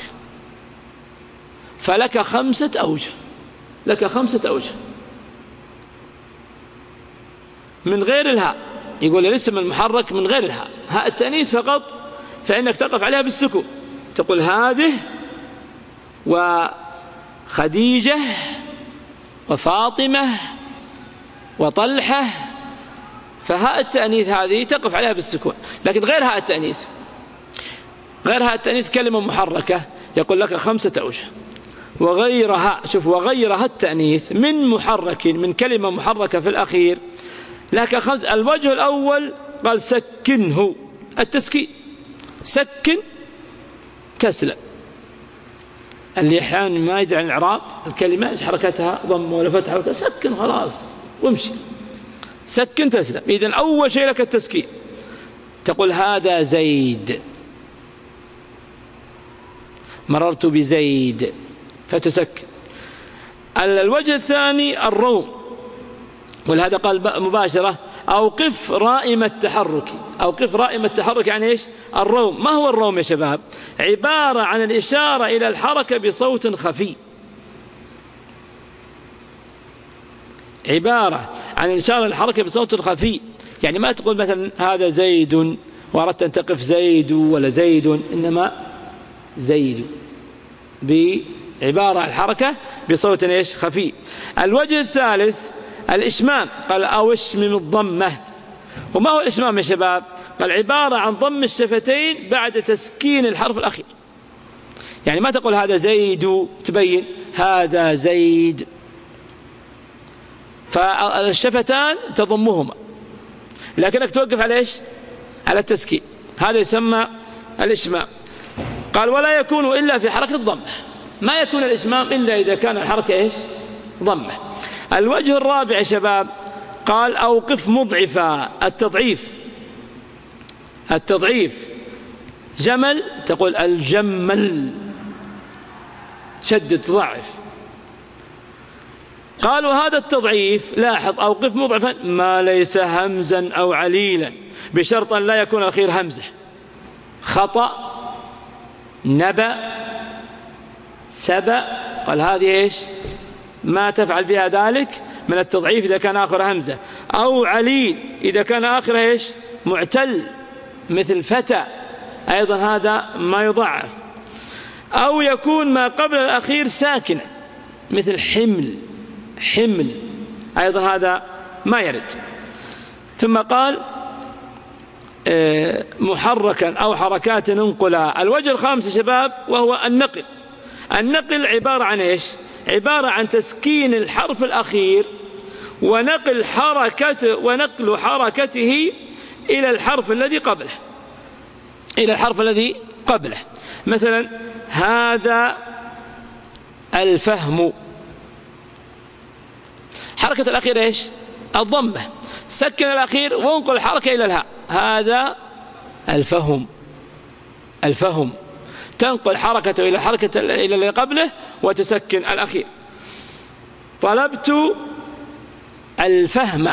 فلك 5 أوجه، لك 5 أوجه من غير الهاء. يقول الاسم المحرك من غير الهاء، هاء التأنيث فقط، فإنك تقف عليها بالسكون، تقول هذه وخديجة وفاطمة وطلحة، فهاء التأنيث هذه تقف عليها بالسكون. لكن غير هاء التأنيث كلمة محركة، يقول لك 5 أوجه. وغيرها، شوف، وغيرها التأنيث من محرك، من كلمة محركة في الأخير، لك 5. الوجه الأول قال سكنه، التسكين، سكن تسلم. اللي أحيانا ما يدري عن الإعراب الكلمة إيش حركتها، ضم ولا فتح ولا، سكن خلاص وامشي، سكن تسلم. إذن أول شيء لك التسكين، تقول هذا زيد، مررت بزيد، فتسكن. الوجه الثاني الروم، ولهذا قال مباشرة: أوقف رائم التحرك. أوقف رائم التحرك يعني إيش؟ الروم. ما هو الروم يا شباب؟ عبارة عن الإشارة إلى الحركة بصوت خفي، عبارة عن الإشارة الحركة بصوت خفي. يعني ما تقول مثلا هذا زيد وأردت أن تقف زيد ولا زيد، إنما زيد، بعبارة الحركة بصوت إيش؟ خفي. الوجه الثالث الإشمام، قال: أو اشمم الضمة. وما هو الإشمام يا شباب؟ قال: عبارة عن ضم الشفتين بعد تسكين الحرف الأخير. يعني ما تقول هذا زيد، تبين هذا زيد، فالشفتان تضمهما، لكنك توقف على إيش؟ على التسكين، هذا يسمى الإشمام. قال: ولا يكون إلا في حركة ضمة، ما يكون الإشمام إلا إذا كان الحركة إيش؟ ضمة. الوجه الرابع يا شباب قال: أوقف مضعفا، التضعيف جمل، تقول الجمل، شدد تضعف. قالوا هذا التضعيف، لاحظ، أوقف مضعفا ما ليس همزا أو عليلا، بشرط أن لا يكون الأخير همزة. خطأ نبأ، سبأ، قال هذه إيش؟ ما تفعل فيها ذلك من التضعيف إذا كان آخر همزة، أو عليل إذا كان آخر إيش؟ معتل مثل فتى، أيضا هذا ما يضعف. أو يكون ما قبل الأخير ساكنة مثل حمل، حمل، أيضا هذا ما يرد. ثم قال محركا أو حركات انقلا. الوجه الخامس يا شباب وهو النقل. النقل عبارة عن إيش؟ عبارة عن تسكين الحرف الأخير ونقل حركته إلى الحرف الذي قبله، إلى الحرف الذي قبله. مثلا هذا الفهم، حركة الأخير إيش؟ الضمة، سكن الأخير وانقل الحركة إلى الهاء. هذا الفهم، الفهم، تنقل حركته إلى الحركة إلى اللي قبله وتسكن الأخير. طلبت الفهم،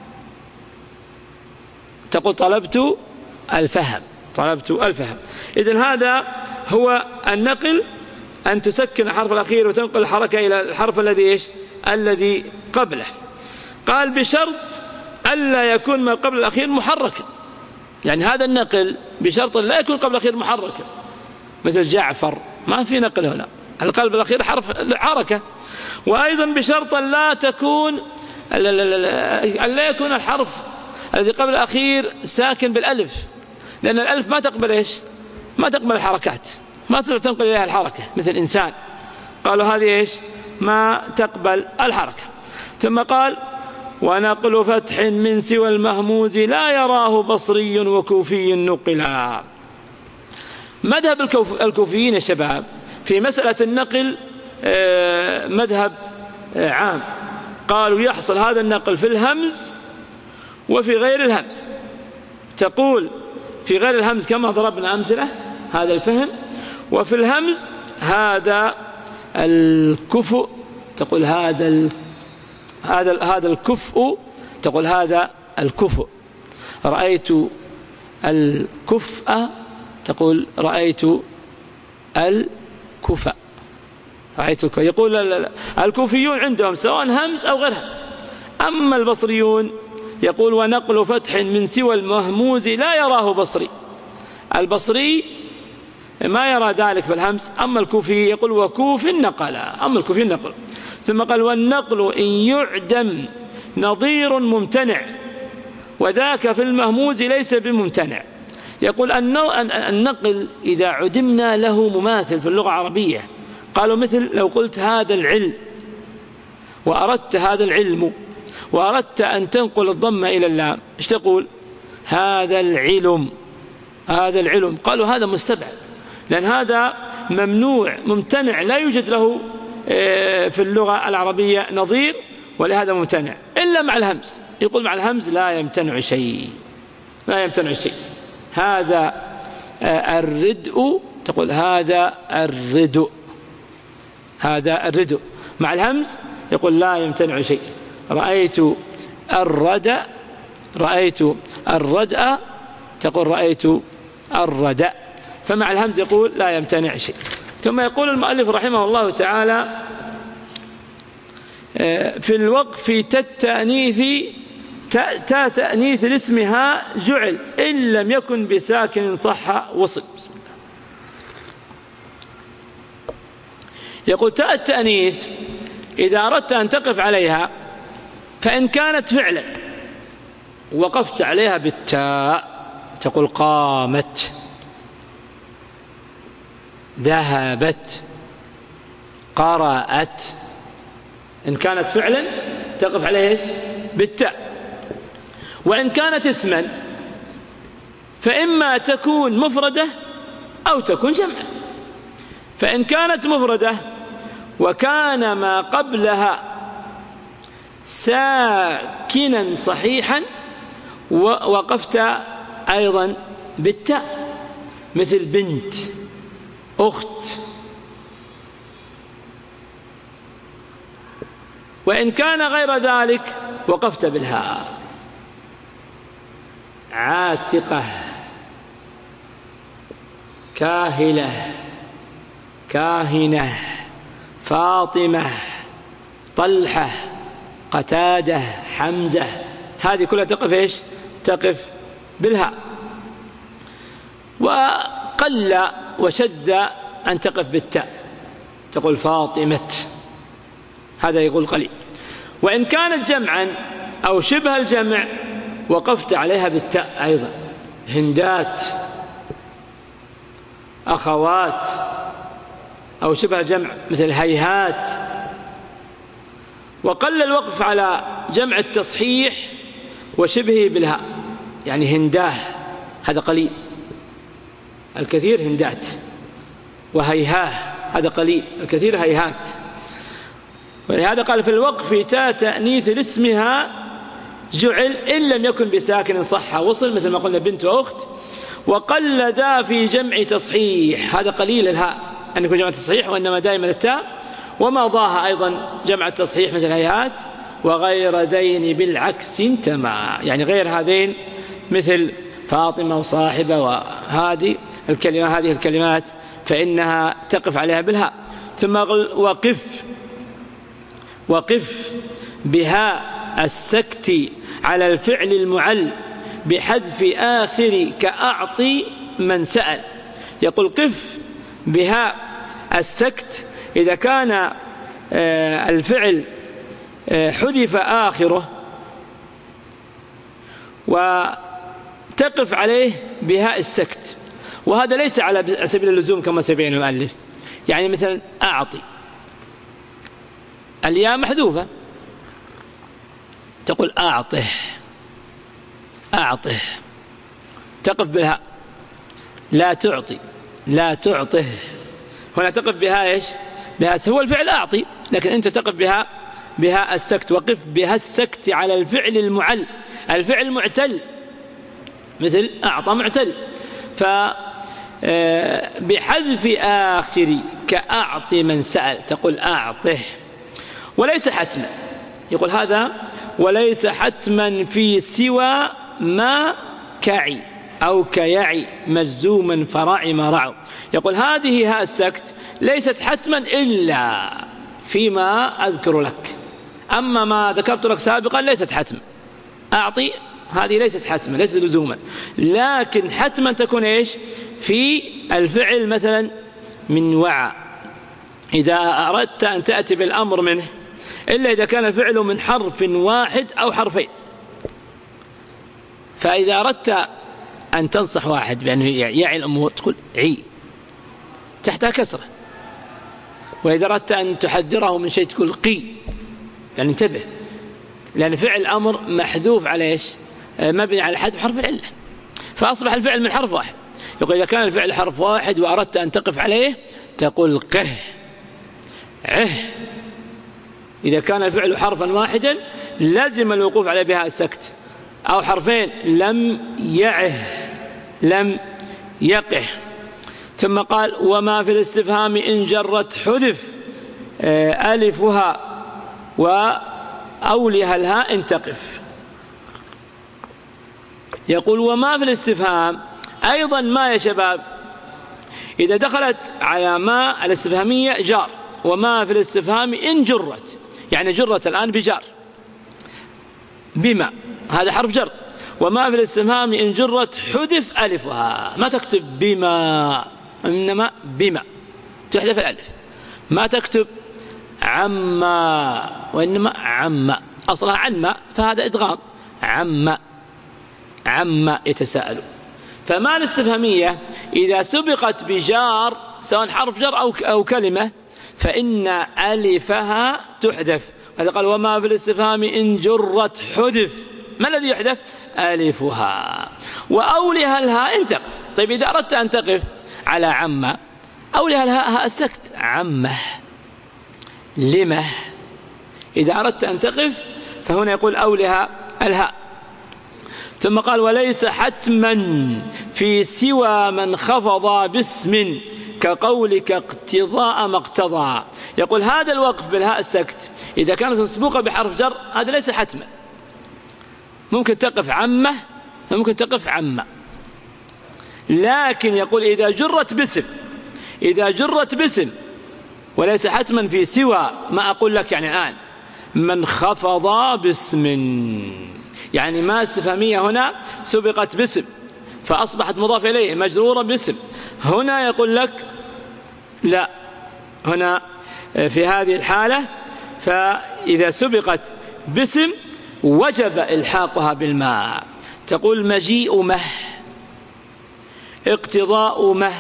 تقول طلبت الفهم، طلبت الفهم. إذن هذا هو النقل، أن تسكن الحرف الأخير وتنقل الحركة إلى الحرف الذي إيش؟ الذي قبله. قال بشرط ألا يكون ما قبل الأخير محركا، يعني هذا النقل بشرط لا يكون قبل الأخير محركا، مثل جعفر ما في نقل هنا، القلب الأخير حرف حركة. وأيضا بشرط لا تكون لا يكون الحرف الذي قبل الأخير ساكن بالألف، لأن الألف ما تقبل إيش؟ ما تقبل الحركات، ما تقدر تنقل إليها الحركة، مثل إنسان، قالوا هذه إيش؟ ما تقبل الحركة. ثم قال ونقل فتح من سوى المهموز لا يراه بصري وكوفي نقلا. مذهب الكوفيين يا شباب في مسألة النقل مذهب عام، قالوا يحصل هذا النقل في الهمز وفي غير الهمز. تقول في غير الهمز كما ضربنا أمثلة هذا الفهم، وفي الهمز هذا الكفؤ، تقول هذا الكفؤ، تقول هذا الكفؤ. رأيت الكفأ، تقول رأيت الكفأ، رأيت. يقول الكوفيون عندهم سواء همز أو غير همز. أما البصريون يقول ونقل فتح من سوى المهموز لا يراه بصري، البصري ما يرى ذلك في الهمز. أما الكوفي يقول وكوف نقل، أما الكوفي نقل. ثم قال والنقل إن يعدم نظير ممتنع وذاك في المهموز ليس بممتنع. يقول النقل إذا عدمنا له مماثل في اللغة العربية، قالوا مثل لو قلت هذا العلم وأردت هذا العلم وأردت أن تنقل الضمة إلى اللام، إيش تقول؟ هذا العلم، هذا العلم. قالوا هذا مستبعد، لأن هذا ممنوع ممتنع، لا يوجد له في اللغة العربية نظير، ولهذا ممتنع إلا مع الهمز. يقول مع الهمز لا يمتنع شيء، لا يمتنع شيء. هذا الردء، تقول هذا الردء، هذا الردء. مع الهمز يقول لا يمتنع شيء. رأيت الردى، رأيت الردى، تقول رأيت الردى. فمع الهمز يقول لا يمتنع شيء. ثم يقول المؤلف رحمه الله تعالى في الوقف تأنيث لاسمها جعل إن لم يكن بساكن صح وصل. بسم الله. يقول تاء التأنيث إذا أردت أن تقف عليها، فإن كانت فعلا وقفت عليها بالتاء، تقول قامت، ذهبت، قرأت. إن كانت فعلا تقف عليها إيش؟ بالتاء. وإن كانت اسما فإما تكون مفردة أو تكون جمعا. فإن كانت مفردة وكان ما قبلها ساكنا صحيحا وقفت أيضا بالتاء، مثل بنت، أخت. وإن كان غير ذلك وقفت بالهاء، عاتقة، كاهلة، كاهنة، فاطمة، طلحة، قتادة، حمزة، هذه كلها تقف إيش؟ تقف بالهاء. وقل وشد أن تقف بالتاء، تقول فاطمة، هذا يقول قليل. وإن كانت جمعا أو شبه الجمع وقفت عليها بالتاء أيضا، هندات، أخوات، أو شبه الجمع مثل هيهات. وقل الوقف على جمع التصحيح وشبهه بالهاء، يعني هنداه، هذا قليل. الكثير هندات، وهيهاه هذا قليل، الكثير هيهات. ولهذا قال في الوقف تاء تأنيث لاسمها جعل إن لم يكن بساكن صح وصل، مثل ما قلنا بنت وأخت. وقل ذا في جمع تصحيح، هذا قليل الهاء أن يكون جمع تصحيح، وإنما دائما التاء. وما ضاها أيضا جمع التصحيح مثل هيهات. وغير ذين بالعكس انتمى، يعني غير هذين مثل فاطمة وصاحبة وهذه الكلمات فإنها تقف عليها بالهاء. ثم وقف بها السكت على الفعل المعل بحذف آخر كأعطي من سأل. يقول قف بها السكت إذا كان الفعل حذف آخره، وتقف عليه بهاء السكت. وهذا ليس على سبيل اللزوم كما سيبين المؤلف، يعني مثلا أعطي، الياء محذوفة، تقول أعطه، تقف بالهاء. لا تعطي، لا تعطه، هنا تقف بها إيش؟ بها، هو الفعل أعطي، لكن أنت تقف بها السكت. وقف بها السكت على الفعل المعل، الفعل المعتل مثل أعطى معتل. بحذف آخر كأعطي من سأل، تقول أعطه. وليس حتما، يقول هذا وليس حتما في سوى ما كعي أو كيعي مجزوما فرع ما رعوا. يقول هذه هاء السكت ليست حتما إلا فيما أذكر لك، أما ما ذكرت لك سابقا ليست حتما. أعطي هذه ليست حتما، ليست لزوما، لكن حتما تكون إيش؟ في الفعل مثلا من وعى، إذا أردت أن تأتي بالأمر منه، إلا إذا كان الفعل من حرف واحد أو حرفين. فإذا أردت أن تنصح واحد بأنه يعي الأمور تقول عي، تحتها كسرة. وإذا أردت أن تحذره من شيء تقول قي، يعني انتبه، لأن فعل أمر محذوف على إيش؟ مبني على حذف حرف العلة، فأصبح الفعل من حرف واحد. يقول إذا كان الفعل حرف واحد وأردت أن تقف عليه تقول قه، عه. إذا كان الفعل حرفا واحدا لازم الوقوف عليه بها السكت، أو حرفين لم يعه، لم يقه. ثم قال وما في الاستفهام إن جرت حذف ألفها وأولها الهاء إن تقف. يقول وما في الاستفهام أيضا ما يا شباب إذا دخلت على ما الاستفهامية جار. وما في الاستفهام إن جرت، يعني جرت الآن بجار بما، هذا حرف جر. وما في الاستفهام إن جرت حذف ألفها، ما تكتب بما، إنما بما تحذف الألف. ما تكتب عما، وإنما عما، أصلها عنما، فهذا إدغام. عما يتساءل. فما الاستفهامية إذا سبقت بجار سواء حرف جر أو كلمة فإن ألفها تحذف. هذا قال وما في الاستفهام إن جرت حذف، ما الذي يحذف؟ ألفها وأولها الهاء إن تقف. طيب إذا أردت أن تقف على عما أولها الهاء هاء السكت، عمه، لمه. إذا أردت أن تقف فهنا يقول أولها الهاء. ثم قال وليس حتما في سوى من خفض باسم كقولك اقتضاء ما اقتضى. يقول هذا الوقف بالهاء السكت إذا كانت مسبوقة بحرف جر هذا ليس حتما، ممكن تقف عمه ممكن تقف عما. لكن يقول إذا جرت باسم، إذا جرت باسم وليس حتما في سوى ما أقول لك يعني الآن من خفض باسم، يعني ما استفهامية هنا سبقت باسم فأصبحت مضاف إليه مجرورة باسم. هنا يقول لك لا، هنا في هذه الحالة فإذا سبقت باسم وجب إلحاقها بالماء. تقول مجيء مه، اقتضاء مه،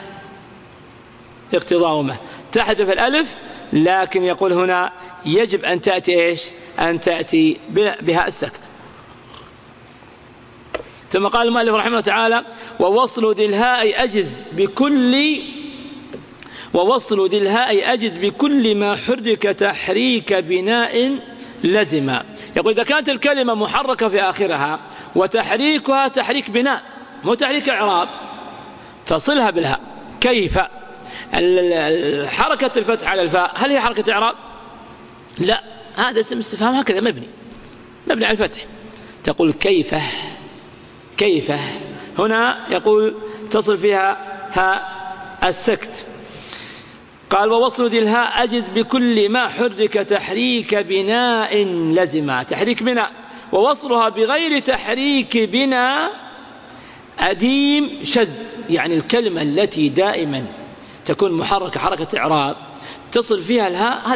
اقتضاء مه، تحذف الألف، لكن يقول هنا يجب أن تأتي إيش؟ أن تأتي بها السكت. ثم قال المؤلف رحمه الله تعالى ووصل ذي الهاء أجز بكل ما حرك تحريك بناء لزم. يقول إذا كانت الكلمة محركة في آخرها وتحريكها تحريك بناء مو تحريك إعراب فصلها بالهاء. كيف؟ حركة الفتح على الفاء هل هي حركة إعراب؟ لا، هذا اسم استفهام هكذا مبني على الفتح. تقول كيف هنا يقول تصل فيها هاء السكت. قال ووصل ذي الهاء أجز بكل ما حرك تحريك بناء لزم، تحريك بناء، ووصلها بغير تحريك بناء أديم شذ، يعني الكلمة التي دائما تكون محركة حركة إعراب تصل فيها الهاء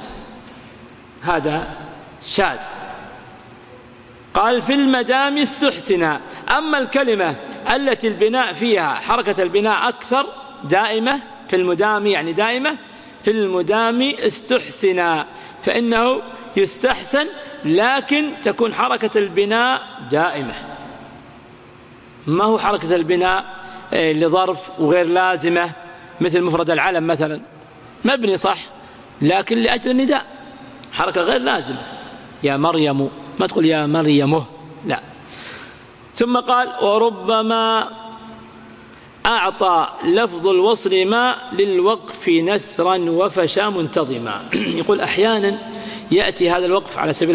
هذا شاذ. قال في المدام استحسن، أما الكلمة التي البناء فيها حركة البناء أكثر دائمة في المدام يعني دائمة، في المدام استحسن فإنه يستحسن لكن تكون حركة البناء دائمة، ما هو حركة البناء لظرف وغير لازمة مثل مفرد العلم مثلا مبني صح لكن لأجل النداء حركة غير لازمة، يا مريم ما تقول يا مريمه، لا. ثم قال وربما أعطى لفظ الوصل ما للوقف نثرا وفشا منتظما. يقول أحيانا يأتي هذا الوقف على سبيل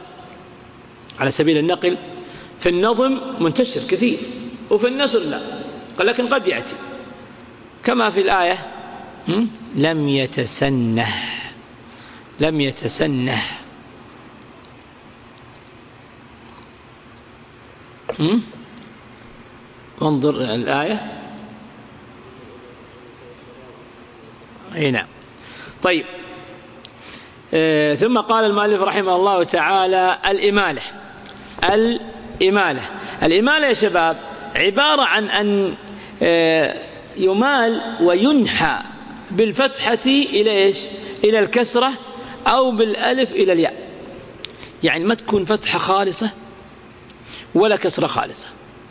النقل، في النظم منتشر كثير وفي النثر لا، قال لكن قد يأتي كما في الآية لم يتسنه انظر الآية. أي نعم. طيب ثم قال المؤلف رحمه الله تعالى الإمالة يا شباب عبارة عن أن يمال وينحى بالفتحة إلى إيش؟ إلى الكسرة أو بالألف إلى الياء، يعني ما تكون فتحة خالصة ولا كسرة خالصة،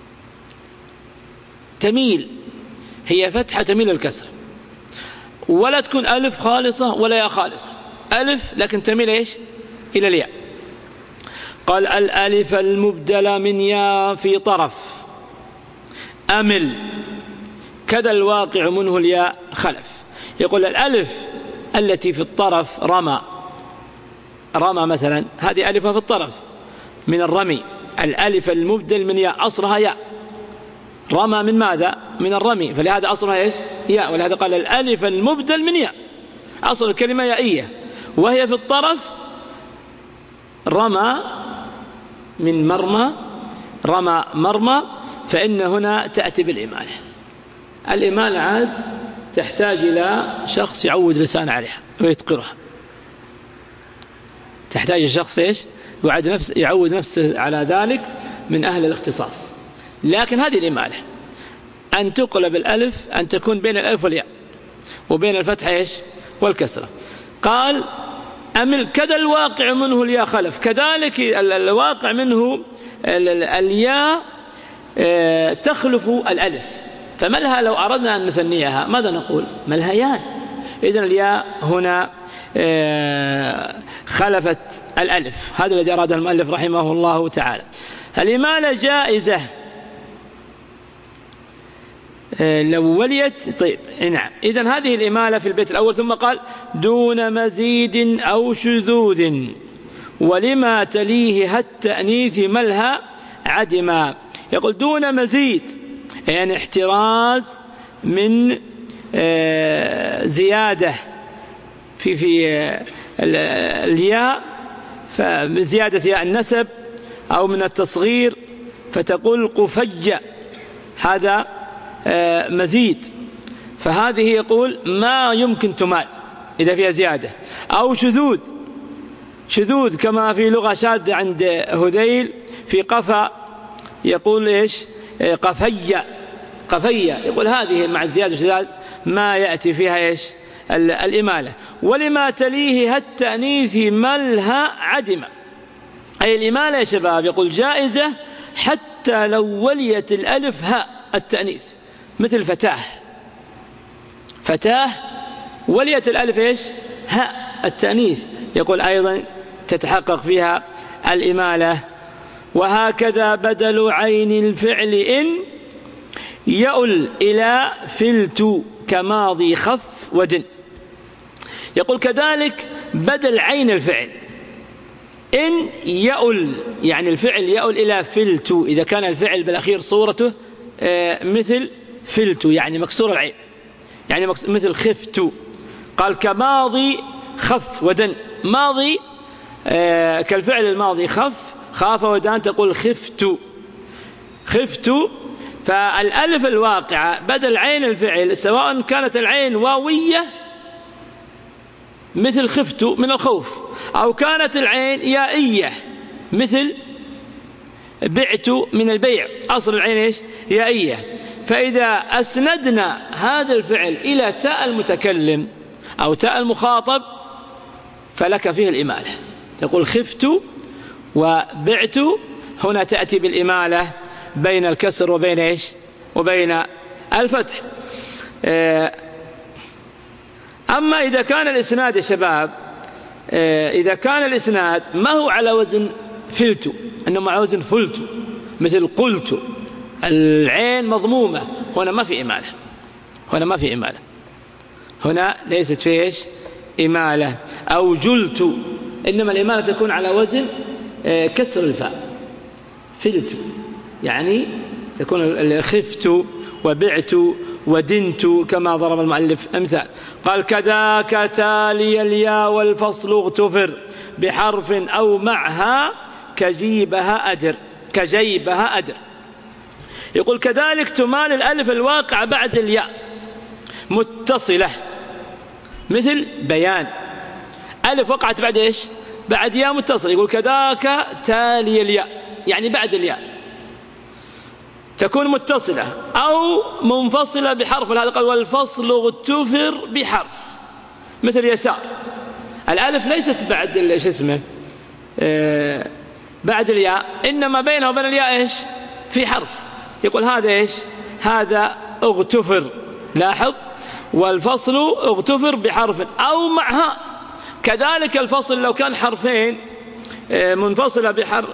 تميل، هي فتحة تميل الكسرة، ولا تكون ألف خالصة ولا ياء خالصة، ألف لكن تميل إيش؟ إلى الياء. قال الألف المبدل من ياء في طرف أمل كذا الواقع منه الياء خلف. يقول الألف التي في الطرف رمى مثلا، هذه ألفة في الطرف من الرمي، الألف المبدل من ياء أصلها ياء، رمى من ماذا؟ من الرمي، فلهذا أصلها إيش؟ ياء، ولهذا قال الألف المبدل من ياء، أصل الكلمة يائية وهي في الطرف رمى من مرمى، فإن هنا تأتي بالإمالة. الإمالة عاد تحتاج إلى شخص يعود لسان عليها ويتقرها، تحتاج الشخص إيش؟ يعود نفسه على ذلك من أهل الاختصاص. لكن هذه الإمالة أن تقلب الألف، أن تكون بين الألف والياء وبين الفتحة إيش؟ والكسرة. قال أمل كذا الواقع منه الياء خلف، كذلك الواقع منه الياء تخلف الألف، فما لها لو أردنا أن نثنيها ماذا نقول؟ ما لها ياء، إذن الياء هنا خلفت الألف. هذا الذي أراده المؤلف رحمه الله تعالى. الإمالة جائزة لو وليت. طيب نعم، إذن هذه الإمالة في البيت الأول. ثم قال دون مزيد أو شذوذ ولما تليه التأنيث ملها عدما. يقول دون مزيد يعني احتراز من زيادة في الياء، فزيادة ياء النسب أو من التصغير، فتقول قفي، هذا مزيد، فهذه يقول ما يمكن تمال إذا فيها زيادة. أو شذوذ كما في لغة شاذة عند هذيل في قفا، يقول إيش؟ قفية، يقول هذه مع الزيادة والشذاذ ما يأتي فيها إيش؟ الإمالة. ولما تليه التأنيث ملها عدم، أي الإمالة يا شباب يقول جائزة حتى لو وليت الألف هاء التأنيث، مثل فتاة وليت الألف إيش؟ هاء التأنيث، يقول أيضا تتحقق فيها الإمالة. وهكذا بدل عين الفعل إن يؤل إلى فلت كماضي خف ودن، يقول كذلك بدل عين الفعل إن يؤل، يعني الفعل يؤل إلى فلت، إذا كان الفعل بالأخير صورته مثل فلت يعني مكسور العين، يعني مثل خفت، قال كماضي خف ودن، ماضي كالفعل الماضي خاف ودان، تقول خفت. فالألف الواقعة بدل عين الفعل سواء كانت العين واوية مثل خفت من الخوف، أو كانت العين يائية مثل بعت من البيع، أصل العين إيش؟ يائية. فإذا أسندنا هذا الفعل إلى تاء المتكلم أو تاء المخاطب فلك فيه الإمالة، تقول خفت وبعت، هنا تأتي بالإمالة بين الكسر وبين إيش؟ وبين الفتح. أما إذا كان الإسناد يا شباب، إذا كان الإسناد ما هو على وزن فلت، إنما على وزن فلت، مثل قلت، العين مضمومة، هنا ما في إمالة، هنا ليست في إيش؟ إمالة. أو جلت، إنما الإمالة تكون على وزن كسر الفاء، فلت، يعني تكون خفت وبعت ودنت كما ضرب المؤلف أمثال. قال كذاك تالي الياء والفصل اغتفر بحرف أو معها كجيبها أدر، يقول كذلك تمال الألف الواقع بعد الياء متصلة، مثل بيان، ألف وقعت بعد إيش؟ بعد ياء متصل، يقول كذاك تالي الياء، يعني بعد الياء تكون متصلة أو منفصلة بحرف، هذا قال والفصل اغتفر بحرف، مثل يسار، الألف ليست بعد ايش اسمه بعد الياء، إنما بينه وبين الياء إيش؟ في حرف، يقول هذا إيش؟ هذا اغتفر، لاحظ، والفصل اغتفر بحرف أو معها. كذلك الفصل لو كان حرفين منفصلة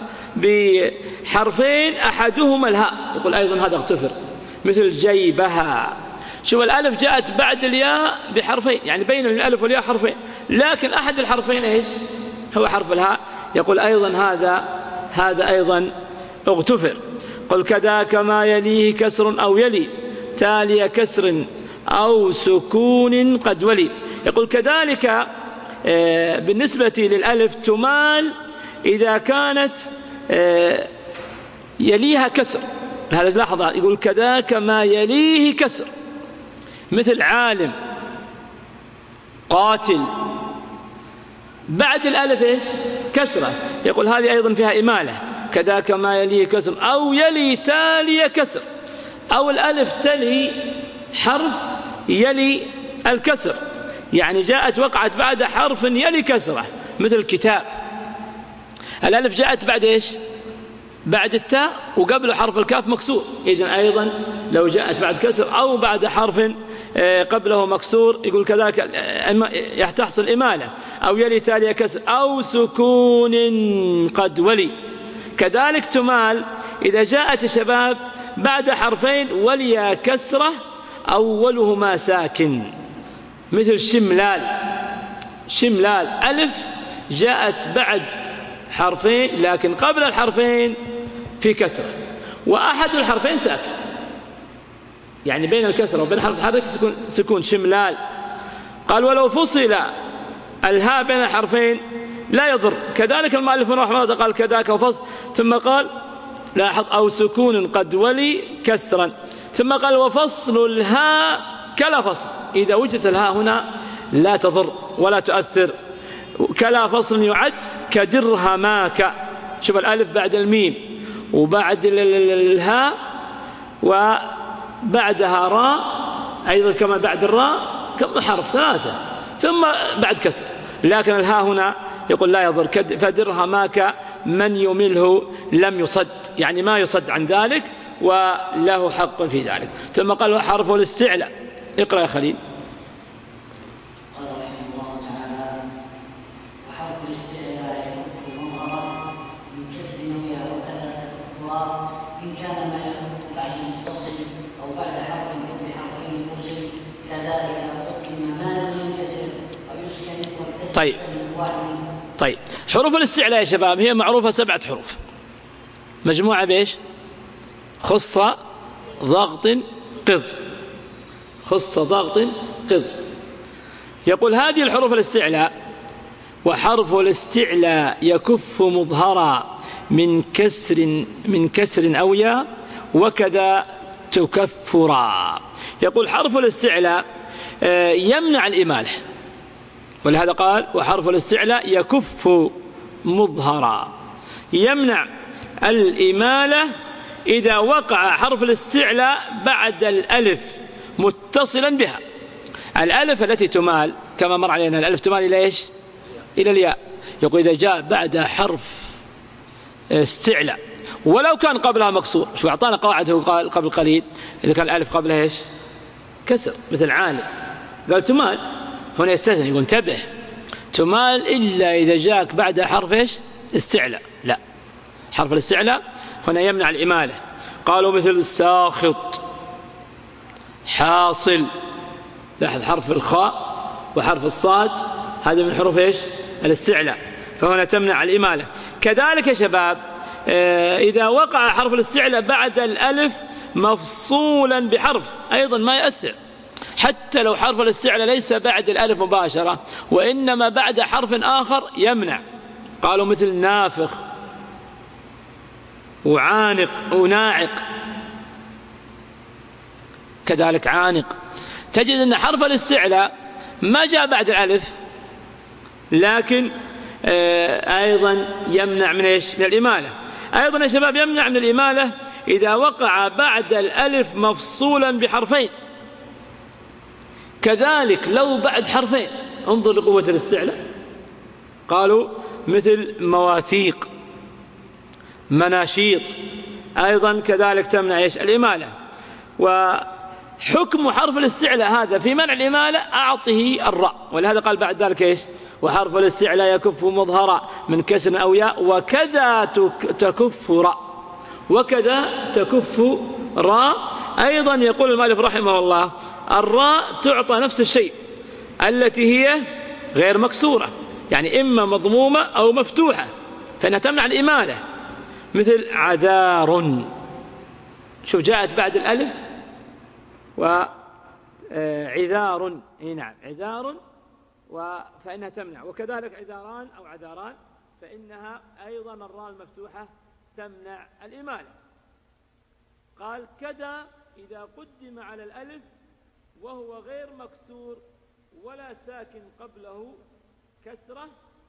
بحرفين أحدهما الهاء، يقول أيضا هذا اغتفر، مثل جيبها. شوف الألف جاءت بعد الياء بحرفين، يعني بين الألف والياء حرفين، لكن أحد الحرفين إيش؟ هو حرف الهاء، يقول أيضا هذا أيضا اغتفر. قل كذاك ما يليه كسر أو يلي تالي كسر أو سكون قد ولي، يقول كذلك بالنسبة للألف تمال إذا كانت يليها كسر، هذا لحظة، يقول كذاك ما يليه كسر، مثل عالم، قاتل، بعد الألف إيش؟ كسرة، يقول هذه أيضا فيها إمالة، كذاك ما يليه كسر أو يلي تالي كسر، أو الألف تلي حرف يلي الكسر، يعني جاءت وقعت بعد حرف يلي كسرة، مثل كتاب، الألف جاءت بعد إيش؟ بعد التاء وقبله حرف الكاف مكسور، إذن أيضا لو جاءت بعد كسر أو بعد حرف قبله مكسور يقول كذلك تحصل إمالة. أو يلي تالي كسر أو سكون قد ولي، كذلك تمال إذا جاءت الشباب بعد حرفين ولي كسرة أولهما ساكن، مثل شملال، ألف جاءت بعد حرفين لكن قبل الحرفين في كسرة، وأحد الحرفين ساكن، يعني بين الكسرة وبين حرف التحرك سكون شملال. قال ولو فصل الهاء بين الحرفين لا يضر. كذلك المؤلف رحمه الله قال كذاك وفصل، ثم قال لاحظ أو سكون قد ولي كسرا، ثم قال وفصل الهاء كلا فصل. إذا وجدت الهاء هنا لا تضر ولا تؤثر. كلا فصل يعد كدرهماك. شوف الألف بعد الميم وبعد الهاء وبعدها راء أيضا كما بعد الراء كم حرف؟ 3 ثم بعد كسر، لكن الهاء هنا يقول لا يضر. فدرهماك من يمله لم يصد، يعني ما يصد عن ذلك وله حق في ذلك. ثم قال وحرف الاستعلاء. اقرأ يا خليل. قال رحمه الله تعالى وحرف الاستعلاء يكف مظهرا من كسر نويها وكذا تكفرا إن كان ما يكف بعد متصل أو بعد حرف بحرفين فصل كذا إذا قدم ما لم ينكسر أو يسكن والكسر. طيب حروف الاستعلاء يا شباب هي معروفة 7 حروف مجموعة بإيش؟ خصة ضغط قض. خصة ضغط قض. يقول هذه الحروف الاستعلاء وحرف الاستعلاء يكف مظهرا من كسر أو ياء وكذا تكفرا. يقول حرف الاستعلاء يمنع الإمالة، ولهذا قال وحرف الاستعلاء يكف مظهرا، يمنع الإمالة إذا وقع حرف الاستعلاء بعد الألف متصلا بها. الألف التي تمال كما مر علينا الألف تمال إلى إيش؟ إلى الياء. يقول إذا جاء بعد حرف استعلاء ولو كان قبلها مكسور. شو أعطانا قواعده قبل قليل؟ إذا كان الألف قبلها إيش؟ كسر مثل عالم، قال تمال. هنا يستثني يقول انتبه تمال إلا إذا جاءك بعد حرف إيش؟ استعلاء. لا، حرف الاستعلاء هنا يمنع الإمالة. قالوا مثل ساخط، حاصل. لاحظ حرف الخاء وحرف الصاد هذا من حروف إيش؟ الاستعلاء، فهنا تمنع الإمالة. كذلك يا شباب إذا وقع حرف الاستعلاء بعد الألف مفصولا بحرف أيضا ما يأثر، حتى لو حرف الاستعلاء ليس بعد الألف مباشرة وإنما بعد حرف آخر يمنع. قالوا مثل نافخ وعانق وناعق. كذلك عانق تجد أن حرف الاستعلاء ما جاء بعد الألف لكن أيضا يمنع من إيش؟ من الإمالة. أيضا يا شباب يمنع من الإمالة إذا وقع بعد الألف مفصولا بحرفين. كذلك لو بعد حرفين، انظر لقوة الاستعلاء. قالوا مثل مواثيق، مناشيط، أيضا كذلك تمنع إيش؟ الإمالة. وحكم حرف الاستعلاء هذا في منع الإمالة أعطه الراء، ولهذا قال بعد ذلك إيش؟ وحرف الاستعلاء يكف مظهرا من كسر أو ياء وكذا تكف راء، وكذا تكف راء. أيضا يقول المؤلف رحمه الله الراء تعطى نفس الشيء التي هي غير مكسورة، يعني إما مضمومة أو مفتوحة، فإنها تمنع الإمالة. مثل عذار، شوف جاءت بعد الألف وعذار، نعم عذار، فإنها تمنع. وكذلك عذاران أو عذاران فإنها أيضا الراء المفتوحة تمنع الإمالة. قال كذا إذا قدم على الألف وهو غير مكسور ولا ساكن قبله كسرة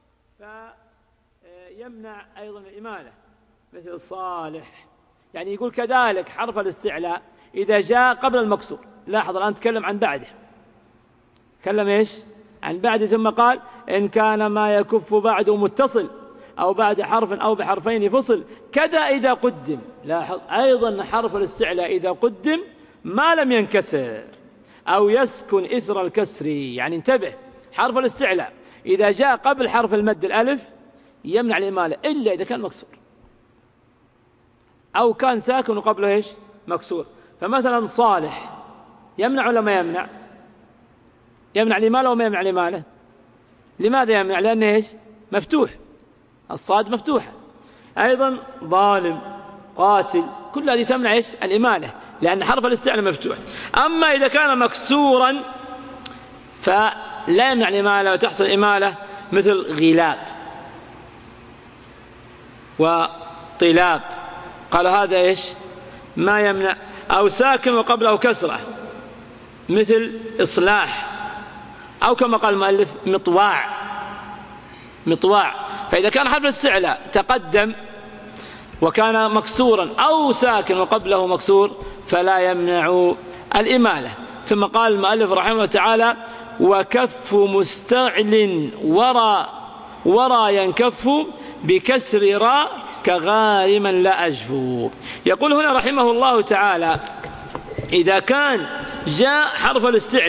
فيمنع أيضا الإمالة. مثل صالح، يعني يقول كذلك حرف الاستعلاء إذا جاء قبل المكسور. لاحظ الآن تكلم عن بعده، تكلم إيش؟ عن بعده، ثم قال إن كان ما يكف بعده متصل أو بعد حرف أو بحرفين فصل كذا إذا قدم. لاحظ أيضا حرف الاستعلاء إذا قدم ما لم ينكسر أو يسكن إثر الكسر، يعني انتبه حرف الاستعلاء إذا جاء قبل حرف المد الألف يمنع الإمالة إلا إذا كان مكسور أو كان ساكن وقبله إيش؟ مكسور. فمثلا صالح يمنع ولا ما يمنع؟ يمنع الإمالة وما يمنع الإمالة؟ لماذا يمنع؟ لأنه إيش؟ مفتوح، الصاد مفتوحة. أيضا ظالم، قاتل، كل هذه تمنع إيش؟ الإمالة. لأن حرف الاستعلاء مفتوح. أما إذا كان مكسورا فلا يمنع الإمالة وتحصل إمالة، مثل غلاب وطلاب، قال هذا إيش ما يمنع. أو ساكن وقبله كسرة مثل إصلاح، أو كما قال المؤلف مطواع. فإذا كان حرف الاستعلاء تقدم وكان مكسورا أو ساكن وقبله مكسور فلا يمنع الإمالة. ثم قال المؤلف رحمه الله تعالى: وكف مستعل ورا ينكف بكسر راء كغارما لا أجفو. يقول هنا رحمه الله تعالى: إذا كان جاء حرف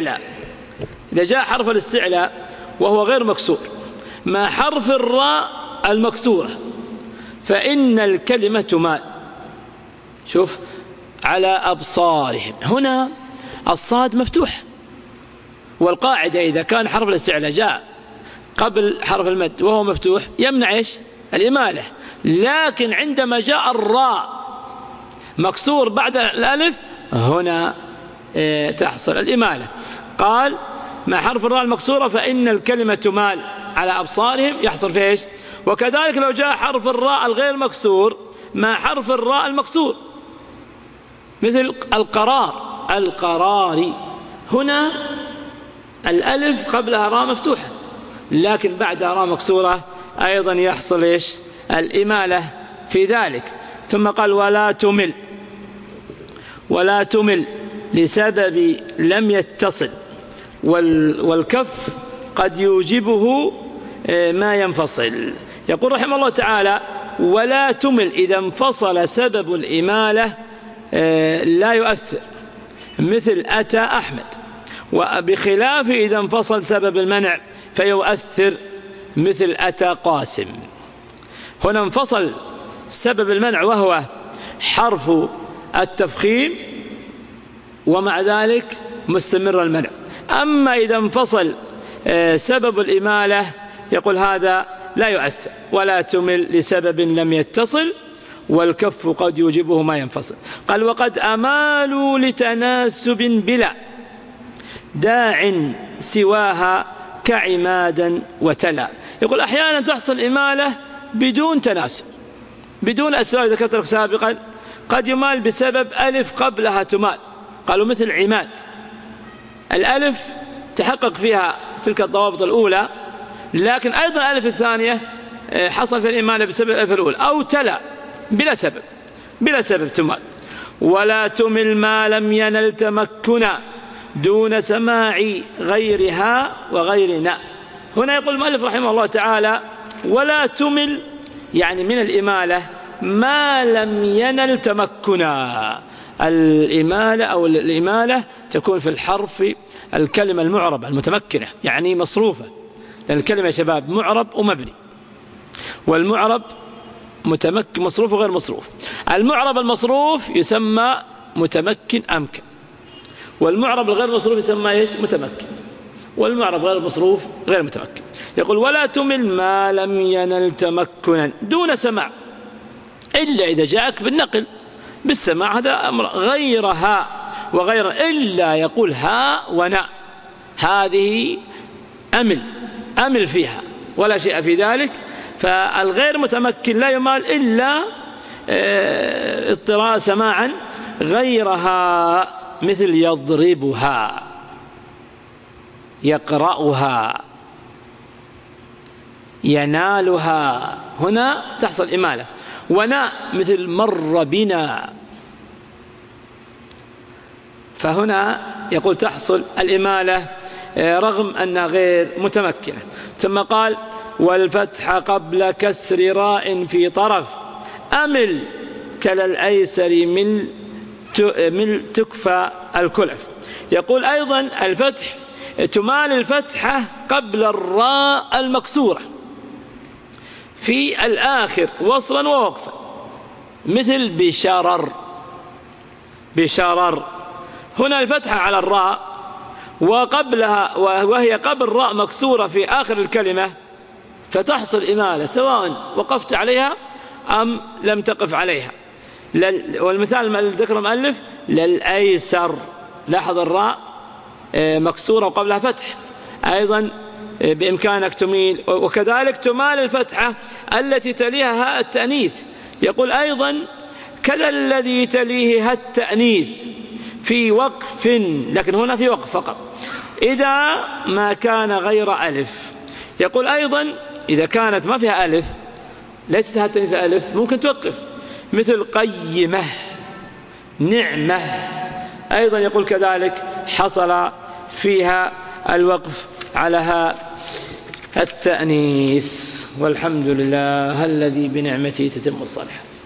الاستعلاء وهو غير مكسور مع حرف الراء المكسورة فإن الكلمة تمال. شوف: على أبصارهم، هنا الصاد مفتوح، والقاعدة إذا كان حرف الاستعلاء جاء قبل حرف المد وهو مفتوح يمنع إيش الإمالة. لكن عندما جاء الراء مكسور بعد الألف هنا تحصل الإمالة. قال: مع حرف الراء المكسورة فإن الكلمة تمال على أبصارهم، يحصل فيه إيش. وكذلك لو جاء حرف الراء الغير مكسور مع حرف الراء المكسور مثل القرار، هنا الألف قبلها راء مفتوحة لكن بعدها راء مكسورة، أيضا يحصل إيش الإمالة في ذلك. ثم قال: ولا تمل لسبب لم يتصل، والكف قد يوجبه ما ينفصل. يقول رحمه الله تعالى: ولا تمل إذا انفصل سبب الإمالة لا يؤثر، مثل أتى أحمد. وبخلاف إذا انفصل سبب المنع فيؤثر، مثل أتى قاسم. هنا انفصل سبب المنع وهو حرف التفخيم ومع ذلك مستمر المنع. أما إذا انفصل سبب الإمالة يقول هذا لا يؤثر. ولا تمل لسبب لم يتصل، والكف قد يوجبه ما ينفصل. قال: وقد أمالوا لتناسب بلا داع سواها كعمادا وتلا. يقول أحيانا تحصل إمالة بدون تناسب، بدون أسباب ذكرت لك سابقا. قد يمال بسبب ألف قبلها تمال، قالوا مثل عماد، الألف تحقق فيها تلك الضوابط الأولى، لكن أيضا الألف الثانية حصل في الإمالة بسبب الألف الأولى. أو تلا بلا سبب تمال. ولا تمل ما لم ينل تمكنا دون سماع غيرها وغيرنا. هنا يقول المؤلف رحمه الله تعالى: ولا تمل يعني من الإمالة ما لم ينل تمكنا. الإمالة أو الإمالة تكون في الحرف الكلمة المعربة المتمكنة، يعني مصروفة، لأن الكلمة يا شباب معرب ومبني، والمعرب متمكن مصروف وغير مصروف. المعرب المصروف يسمى متمكن أمكن، والمعرب الغير مصروف يسمى إيش متمكن، والمعرب غير مصروف غير متمكن. يقول: ولا تمل ما لم ينل تمكنا دون سماع، إلا إذا جاءك بالنقل بالسماع هذا أمر، غيرها وغير، إلا يقول ها وناء، هذه أمل فيها ولا شيء في ذلك. فالغير متمكن لا يمال إلا اضطراء سماعا. غيرها مثل يضربها، يقرأها، ينالها، هنا تحصل إمالة. وناء مثل مر بنا، فهنا يقول تحصل الإمالة رغم أنها غير متمكنة. ثم قال: والفتح قبل كسر راء في طرف أمل كلا الأيسر من تكفى الكلف. يقول أيضا الفتح تمال الفتحة قبل الراء المكسورة في الآخر وصلا ووقفا، مثل بشرر. هنا الفتحة على الراء وقبلها وهي قبل راء مكسورة في آخر الكلمة، فتحصل إمالة سواء وقفت عليها أم لم تقف عليها. والمثال الذي ذكر المؤلف للأيسر، لاحظ الراء مكسورة وقبلها فتح، أيضا بإمكانك تميل، وكذلك تمال الفتحة التي تليها هاء التأنيث. يقول أيضا كذا الذي تليه هاء التأنيث في وقف، لكن هنا في وقف فقط، إذا ما كان غير ألف. يقول أيضا إذا كانت ما فيها ألف، ليست هاء التأنيث ألف، ممكن توقف، مثل قيمة، نعمة، أيضا يقول كذلك حصل فيها الوقف على هاء التأنيث. والحمد لله الذي بنعمته تتم الصالحات.